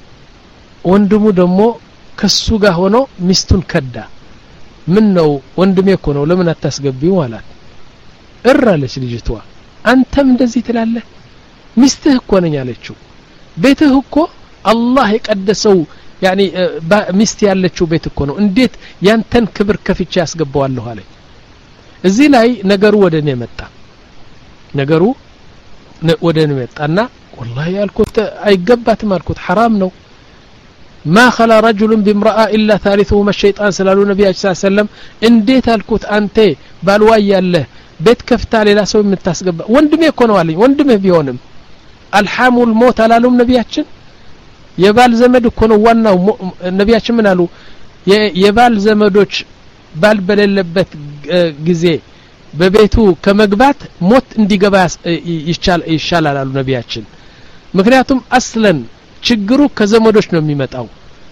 ወንድሙ ደግሞ ከሱ ጋር ሆኖ ሚስቱን ከዳ ምን ነው ወንድሜ እኮ ነው ለምን አታስገቢው አላት እራለች ልጅቷ አንተም እንደዚህ ትላለህ ሚስትህ እኮ ነኝ አለችው ቤትህ እኮ አላህ የቀደሰው ያኒ ሚስት ያለችው ቤት እኮ ነው እንዴት ያንተን ክብር ከፍቼ ያስገባዋለሁ አለ እዚህ ላይ ነገሩ ወደኔ መጣ ነገሩ ወደኔ መጣና والله ያልኩት አይገባትም አልኩት حرام ነው ما خلا رجل بامرأة إلا ثالثهما الشيطان سلالو نبي صلى الله عليه وسلم እንዴት አልኩት አንተ ባልዋይ ያለ ቤት ከፍታ ሌላ ሰው የምታስገባ ወንድሜ እኮ ነው አለኝ ወንድሜ ቢሆንም አልሐሙል ሞት አላሉም ነቢያችን የባል ዘመድ እኮ ነው ዋናው ነቢያችን ምን አሉ የባል ዘመዶች ባል በሌለበት ጊዜ በቤቱ ከመግባት ሞት እንዲገባ ይቻል ይሻላል አሉ ነቢያችን ምክንያቱም አስለን ችግሩ ከዘመዶች ነው የሚመጣው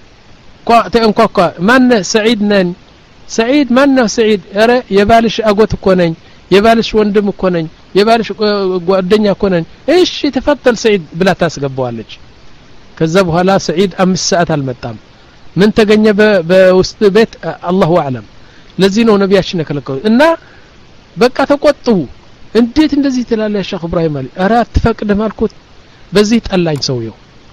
እንኳኳ ማን ሰዒድ ነን ሰዒድ ማን ነው ሰዒድ አረ የባልሽ አጎት እኮ ነኝ የባልሽ ወንድም እኮ ነኝ የባልሽ ጓደኛ እኮ ነኝ እሺ ተፈጠል ሰዒድ ብላ ታስገባዋለች ከዛ በኋላ ሰዒድ አምስት ሰዓት አልመጣም ምን ተገኘ በውስጥ ቤት አላሁ አዕለም ለዚህ ነው ነቢያችን የከለከሉት እና በቃ ተቆጡ እንዴት እንደዚህ ትላለህ ሼክ ኢብራሂም አሊ አራ ተፈቅደም አልኩት በዚህ ጠላኝ ሰውየው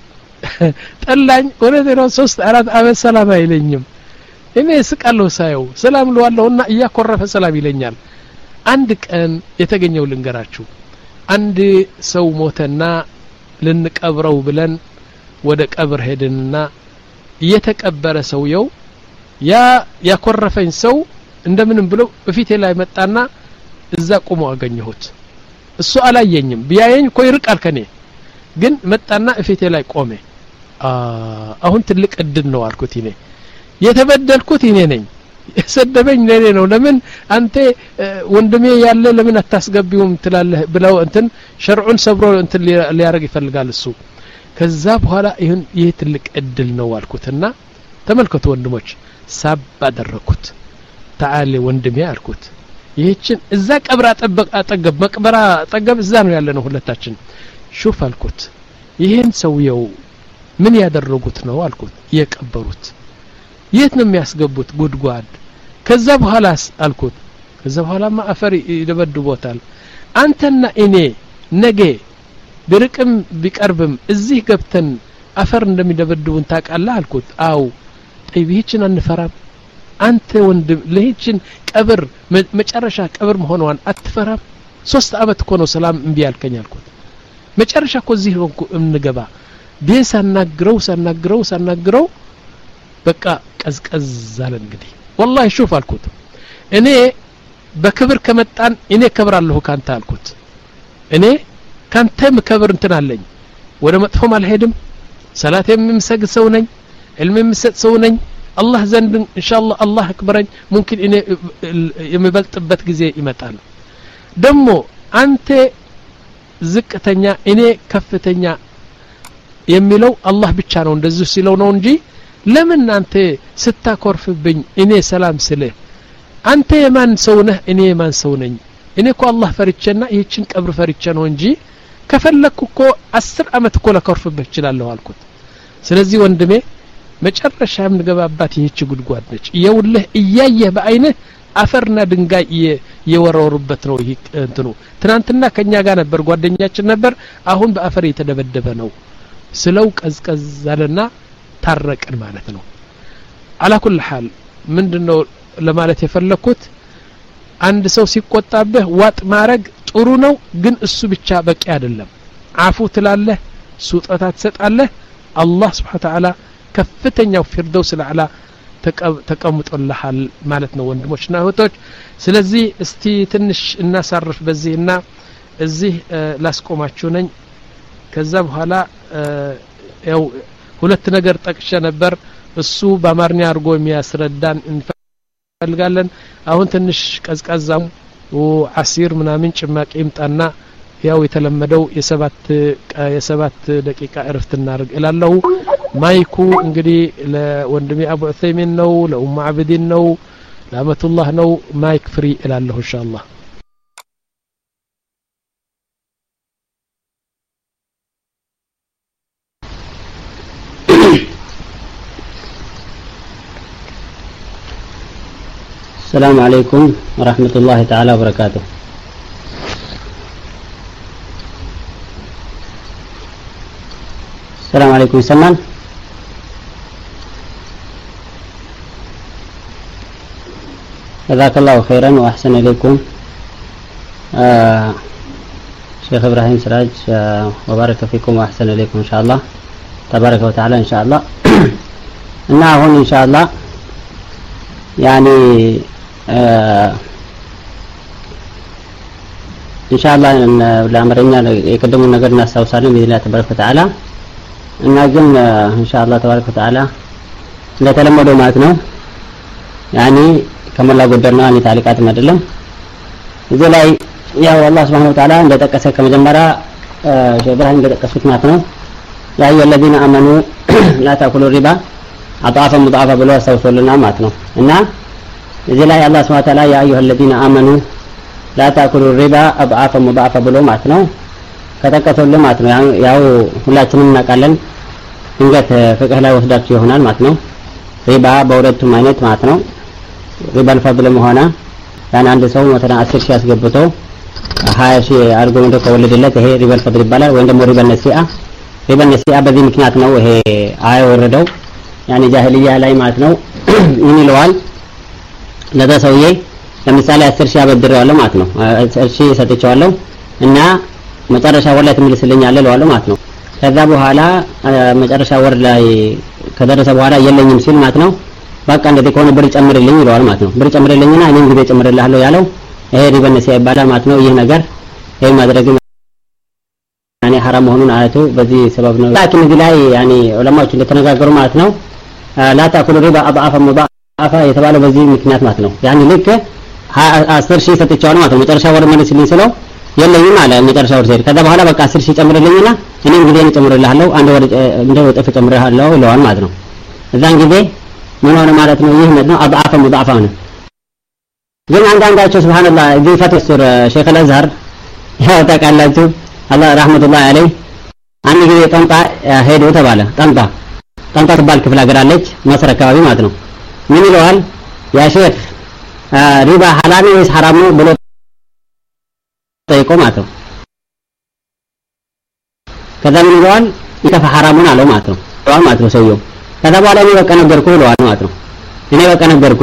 ጠላኝ ወደ ነው ሶስት አራት አመት ሰላም አይለኝም እኔ ስቃለሁ ሳየው ሰላም ለዋለውና እያኮረፈ ሰላም ይለኛል አንድ ቀን የተገኘው ልንገራችሁ አንድ ሰው ሞተና ልንቀብረው ብለን ወደ ቀብር ሄድንና እየተቀበረ ሰውየው ያ ያኮረፈኝ ሰው እንደምንም ብሎ በፊቴ ላይ መጣና እዛ ቆሞ አገኘሁት እሱ አላየኝም ቢያየኝ ኮይ ርቃል ከኔ ግን መጣና በፊቴ ላይ ቆመ አሁን ትልቅ እድል ነው አልኩት እኔ የተበደልኩት እኔ ነኝ የሰደበኝ ለኔ ነው ለምን አንተ ወንድሜ ያለ ለምን አታስገቢውም ትላለህ ብለው እንትን ሸርዑን ሰብሮ እንትን ሊያረግ ይፈልጋል እሱ ከዛ በኋላ ይሄን ይሄ ትልቅ እድል ነው አልኩትና ተመልከቱ ወንድሞች ሳብ አደረኩት ታዓሊ ወንድሜ አልኩት ይህችን እዛ ቀብራ ጠበቅ አጠገብ መቅበራ አጠገብ እዛ ነው ያለነው ሁለታችን ሹፍ አልኩት ይሄን ሰውየው ምን ያደረጉት ነው አልኩት የቀበሩት የት ነው የሚያስገቡት ጉድጓድ ከዛ በኋላስ አልኩት ከዛ በኋላማ አፈር ይደበድቦታል አንተና እኔ ነገ ብርቅም ቢቀርብም እዚህ ገብተን አፈር እንደሚደበድቡን ታውቃለህ አልኩት አው ጠይብህችን አንፈራም አንተ ወንድም ለህችን ቀብር መጨረሻ ቀብር መሆኗን አትፈራም ሶስት አመት እኮ ነው ሰላም እንቢ ያልከኝ አልኩት መጨረሻ እኮ እዚህ ነው እንገባ ቢስ አናግረው ሳናግረው ሳናግረው በቃ ቀዝቀዝ አለ እንግዲህ والله شوف አልኩት እኔ በክብር ከመጣን እኔ ከብራለሁ ካንተ አልኩት እኔ ካንተ መከብር እንትን አለኝ ወደ መጥፎም አልሄድም ሰላት የምሰግድ ሰው ነኝ علم የምሰጥ ሰው ነኝ አላህ ዘንድ ኢንሻአላህ አላህ አክበረኝ ممكن እኔ የምበልጥበት ጊዜ ይመጣል ደሞ አንተ ዝቅተኛ እኔ ከፍተኛ የሚለው አላህ ብቻ ነው እንደዚህ ሲለው ነው እንጂ ለምን አንተ ስታኮርፍብኝ እኔ ሰላም ስለ አንተ የማን ሰው ነህ እኔ የማን ሰው ነኝ እኔ እኮ አላህ ፈርቼና ይህችን ቀብር ፈርቼ ነው እንጂ ከፈለኩ እኮ አስር አመት እኮ ለከርፍበት ይችላልው አልኩት ስለዚህ ወንድሜ መጨረሻ የምንገባባት ይህች ጉድጓድ ነች ይውልህ እያየህ በአይንህ አፈርና ድንጋይ የወረወሩበት ነው ይህ እንትኑ ትናንትና ከኛ ጋር ነበር ጓደኛችን ነበር አሁን በአፈር የተደበደበ ነው ስለው ቀዝቀዝ አለና ታረቀን ማለት ነው على كل حال ምንድነው ለማለት የፈለኩት አንድ ሰው ሲቆጣብህ ዋጥ ማረግ ጥሩ ነው ግን እሱ ብቻ በቂ አይደለም አፉ ትላለህ ሱጣታ ትሰጣለህ አላህ Subhanahu Wa Ta'ala ከፍተኛው ፊርደውስ ለዓላ ተቀምጦልሃል ማለት ነው ወንድሞችና እህቶች ስለዚህ እስቲ ትንሽ እናሳርፍ በዚህና እዚህ ላስቆማችሁ ነኝ ከዛ በኋላ ያው ሁለት ነገር ጠቅሼ ነበር እሱ በአማርኛ አድርጎ የሚያስረዳን እንፈልጋለን አሁን ትንሽ ቀዝቃዛም ወአሲር ምናምን ጭማቂ ይምጣና ያው የተለመደው የሰባት የሰባት ደቂቃ እረፍት እናርግ እላለሁ ማይኩ እንግዲህ ለወንድሜ አቡ ዑሰይሚን ነው ለኡም አብዲን ነው ለአመቱላህ ነው ማይክ ፍሪ እላለሁ ኢንሻአላህ السلام عليكم ورحمة الله تعالى وبركاته السلام عليكم سمان جزاك الله خيرا وأحسن إليكم آه شيخ إبراهيم سراج آه وبارك فيكم وأحسن إليكم إن شاء الله تبارك وتعالى إن شاء الله إنها هون إن شاء الله يعني آه إن شاء الله لأمرنا يقدمون نقدنا سوسالين بإذن الله تبارك وتعالى ناجم إن شاء الله تبارك وتعالى لا تلمدوا معتنا يعني كما لا قدرنا أن تعليقات مدلم إذا لا يا الله سبحانه وتعالى عند تكسر كما جمرة جبرها عند تكسر معتنا يا أيها الذين آمنوا لا تأكلوا الربا أضعافا مضاعفة بلوا سوسوا لنا معتنا إنها إذا لا الله سبحانه وتعالى يا أيها الذين آمنوا لا تأكلوا الربا أضعافا مضاعفة بلوا معتنا ከተከተሉ ማለት ነው ያው ሁላችንም እናውቃለን እንግዲህ ፍቅህ ላይ ወስዳችሁ ይሆናል ማለት ነው ሪባ በሁለቱም አይነት ማለት ነው ሪባ الفضل ሆነ ያን አንድ ሰው ወተና አስር ሺህ አስገብቶ ሀያ ሺህ አድርጎ ወንደ ከወለደለት ይሄ ሪባ الفضل ይባላል ወይም ደግሞ ሪባ ነሲአ ሪባ ነሲአ በዚህ ምክንያት ነው ይሄ አያ ወረደው ያኒ ጃሂልያ ላይ ማለት ነው ምን ይለዋል ለዛ ሰውዬ ለምሳሌ አስር ሺህ አበድረዋለሁ ማለት ነው አስር ሺህ ሰጥቼዋለሁ እና መጨረሻ ወር ላይ ትመልስልኛለህ ለዋለው ማለት ነው ከዛ በኋላ መጨረሻ ወር ላይ ከደረሰ በኋላ የለኝም ሲል ማለት ነው በቃ እንደዚህ ከሆነ ብር ጨምርልኝ ይለዋል ማለት ነው ብር ጨምርልኝና እኔም ግዴ ጨምርልሃለሁ ያለው ይሄ ሪባ ነሲአ ይባላል ማለት ነው ይህ ነገር ይሄ ማድረግ ያኔ حرام መሆኑን አያቱ በዚህ ሰበብ ነው ላኪን እዚህ ላይ ያኔ ዑለማዎች እንደተነጋገሩ ማለት ነው لا تأكل الربا أضعافا مضاعفة የተባለው በዚህ ምክንያት ማለት ነው ያኔ ልክ አስር ሺህ ሰጥቻለሁ ማለት ነው መጨረሻ ወር መልስልኝ ስለው የለኝም አለ መጨረሻ ወር ሲሄድ ከዛ በኋላ በቃ አስር ሺህ ጨምርልኝና እኔም ጊዜ ጨምርልሃለሁ አንድ ወር እንደ ወጥፍ ጨምርልሃለሁ ይለዋል ማለት ነው እዛን ጊዜ ምን ሆነ ማለት ነው ይህ ነው አضعف مضاعف ነው ግን አንዳንዳቸው ሱብሃንአላህ እዚህ ፈተሱር ሼክ አልአዝሃር ያው ታውቃላችሁ አላህ ረህመቱላህ ዐለይሂ አንድ ጊዜ ጠንጣ ሄዶ ተባለ ጠንጣ ጠንጣ ትባል ክፍለ ሀገር አለች መስር አካባቢ ማለት ነው ምን ይለዋል ያ ሼክ ሪባ ሐላል ወይስ ሐራም ነው ብሎ ጠይቆ ማለት ነው ከዛ ምን ይለዋል ይከፋ ሐራሙን አለው ማለት ነው ዋው ማለት ነው ሰውየው ከዛ በኋላ ነው በቃ ነገርኩ ይለዋል ማለት ነው እኔ በቃ ነገርኩ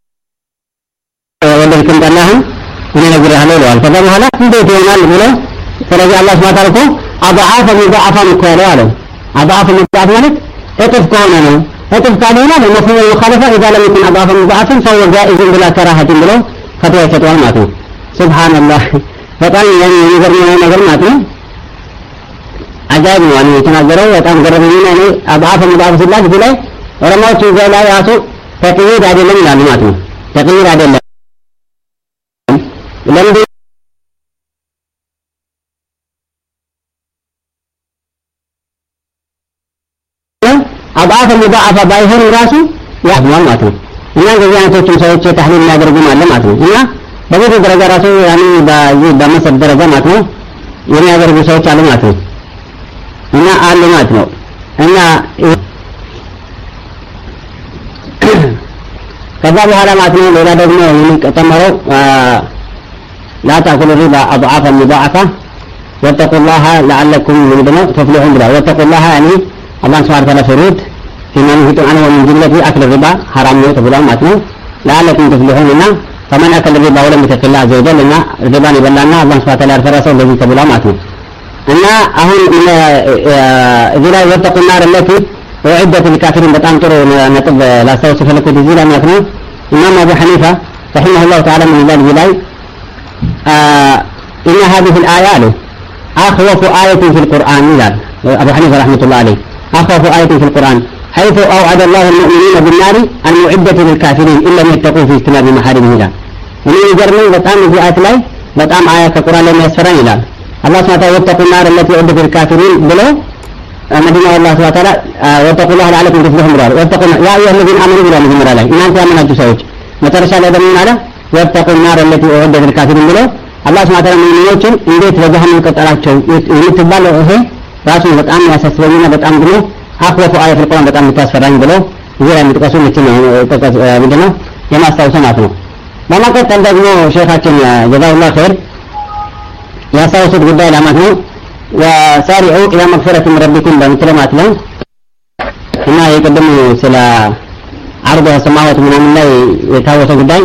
ወለልከም ዳላህ እኔ ነግሬሃለሁ ይለዋል ከዛ በኋላ እንዴት ይሆናል ብሎ ስለዚህ አላህ Subhanahu Wa Ta'ala አضعاف مضاعف ነው አለው አضعاف مضاعف ማለት እጥፍ ከሆነ ነው እጥፍ ካልሆነ ለመፍሁም المخالفه اذا لم يكن اضعاف مضاعف فهو جائز بلا كراهه ብሎ ፈትዋ ይሰጣል ማለት ነው ሱብሃንአላህ በጣም የሚገርመው ነገር ማለት ነው አጃይብ ነው አሁን የተናገረው በጣም ገረመኝ ነው አضعاف مضاعف ሲላክ ብለው ዑለማዎች እዛ ላይ ያሱ ተቅይድ አይደለም ይላሉ ማለት ነው ተቅይድ አይደለም ለምን አضعاف مضاعف ባይሆን ራሱ ያህዋል ማለት ነው እና እንደዚህ አይነቶችን ሰዎች ተህሊል ያደርጉ ማለት ነው እና በብዙ ደረጃ ራሱ ያኔ በዚህ በመሰብ ደረጃ ማለት ነው የሚያደርጉ ሰዎች አሉ ማለት ነው እና አሉ ማለት ነው እና ከዛ በኋላ ማለት ነው ሌላ ደግሞ የሚቀጠመረው لا تأكلوا الربا أضعافا مضاعفة واتقوا الله لعلكم تفلحون بلا واتقوا الله يعني الله سبحانه وتعالى فرود فيما نهيتم عنه ومن جملة أكل الربا حرام تبلغ ماتنا لعلكم تفلحون لنا فمن أكل الربا ولم يتق الله عز وجل لنا الربا يبلغنا الله سبحانه وتعالى فرسه الذي تبلغ ماتنا إن أهل إذا واتقوا النار التي وعدت الكافرين بتام ترى نطب لا استوصف لكم تزيلا ماتنا إمام أبو حنيفة رحمه الله تعالى من ذلك الجلاي آه إن هذه الآية له أخوف آية في القرآن قال أبو حنيفة رحمة الله عليه أخوف آية في القرآن حيث أوعد الله المؤمنين بالنار المعدة للكافرين إلا أن يتقوا في اجتناب محارمه قال ومن يجرمي بطعم في آية الله بطعم آية القرآن لم يسفرين قال الله سبحانه وتعالى واتقوا النار التي أعدت للكافرين بلو نبينا الله سبحانه وتعالى آه واتقوا الله لعلكم تفلحون قال واتقوا يا أيها الذين آمنوا بالله من الله إن أنت آمنوا تسوج متى رسالة من على واتقوا النار التي أعدت للكافرين بلو الله سبحانه وتعالى ሙእሚኖችን እንዴት በጀሃነም ቀጠራቸው የምትባለው ይሄ ራሱ በጣም ያሳስበኝና በጣም ደግሞ አخوف آية في القرآن በጣም የምታስፈራኝ ብሎ እዚህ ላይ የምትቀሱ ምንድነው የማስታወሰው ማለት ነው በመቀጠል ደግሞ ሼኻችን ጀዛኡላህ ኸይር ያሳወሱት ጉዳይ ለማለት ነው وسارعوا إلى مغفرة من ربكم በምትለው ማለት ነው እና የቀደሙ ስለ عرض السماوات ምናምን ላይ የታወሰው ጉዳይ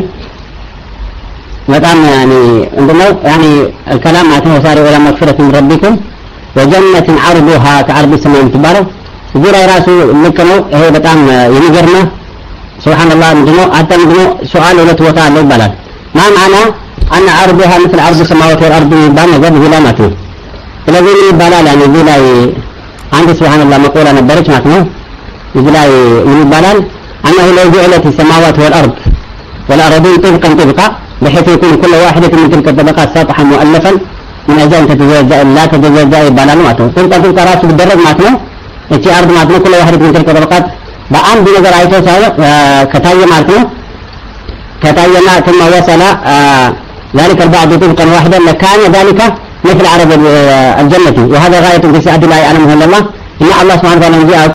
በጣም يعني عندنا يعني الكلام معناته وسارعوا إلى مغفرة من ربكم وجنة عرضها كعرض السماء تبارك እዚህ ላይ ራሱ ልክ ነው ይሄ በጣም የሚገርም ሱብሃንአላህ ምንድነው አታ ምንድነው ሱአል ሁለት ቦታ አለ ይባላል ما معنى أن عرضها مثل عرض السماوات والأرض ይባል ነገር ይላል ማለት ነው ስለዚህ ይባላል يعني እዚህ ላይ አንድ ሱብሃንአላህ መቆላ ነበረች ማለት ነው እዚህ ላይ ምን ይባላል أنه لو جعلت السماوات والأرض والأرضين طبقا طبقا بحيث يكون كل واحدة من تلك الطبقات سطحا مؤلفا من أجل أن تتجزأ لا تتجزأ يبالغ معته طبقا طبقا راسه بالدرج معته እቺ አርድ ማለት ነው كل واحدة من تلك الطبقات በአንድ ነገር አይቶ ሳይሆን ከታየ ማለት ነው ከታየና ثم وصل ذلك البعض طبقا واحدا لكان ذلك مثل عرض الجنة وهذا غاية في سعة لا يعلمها إلا الله إن الله سبحانه وتعالى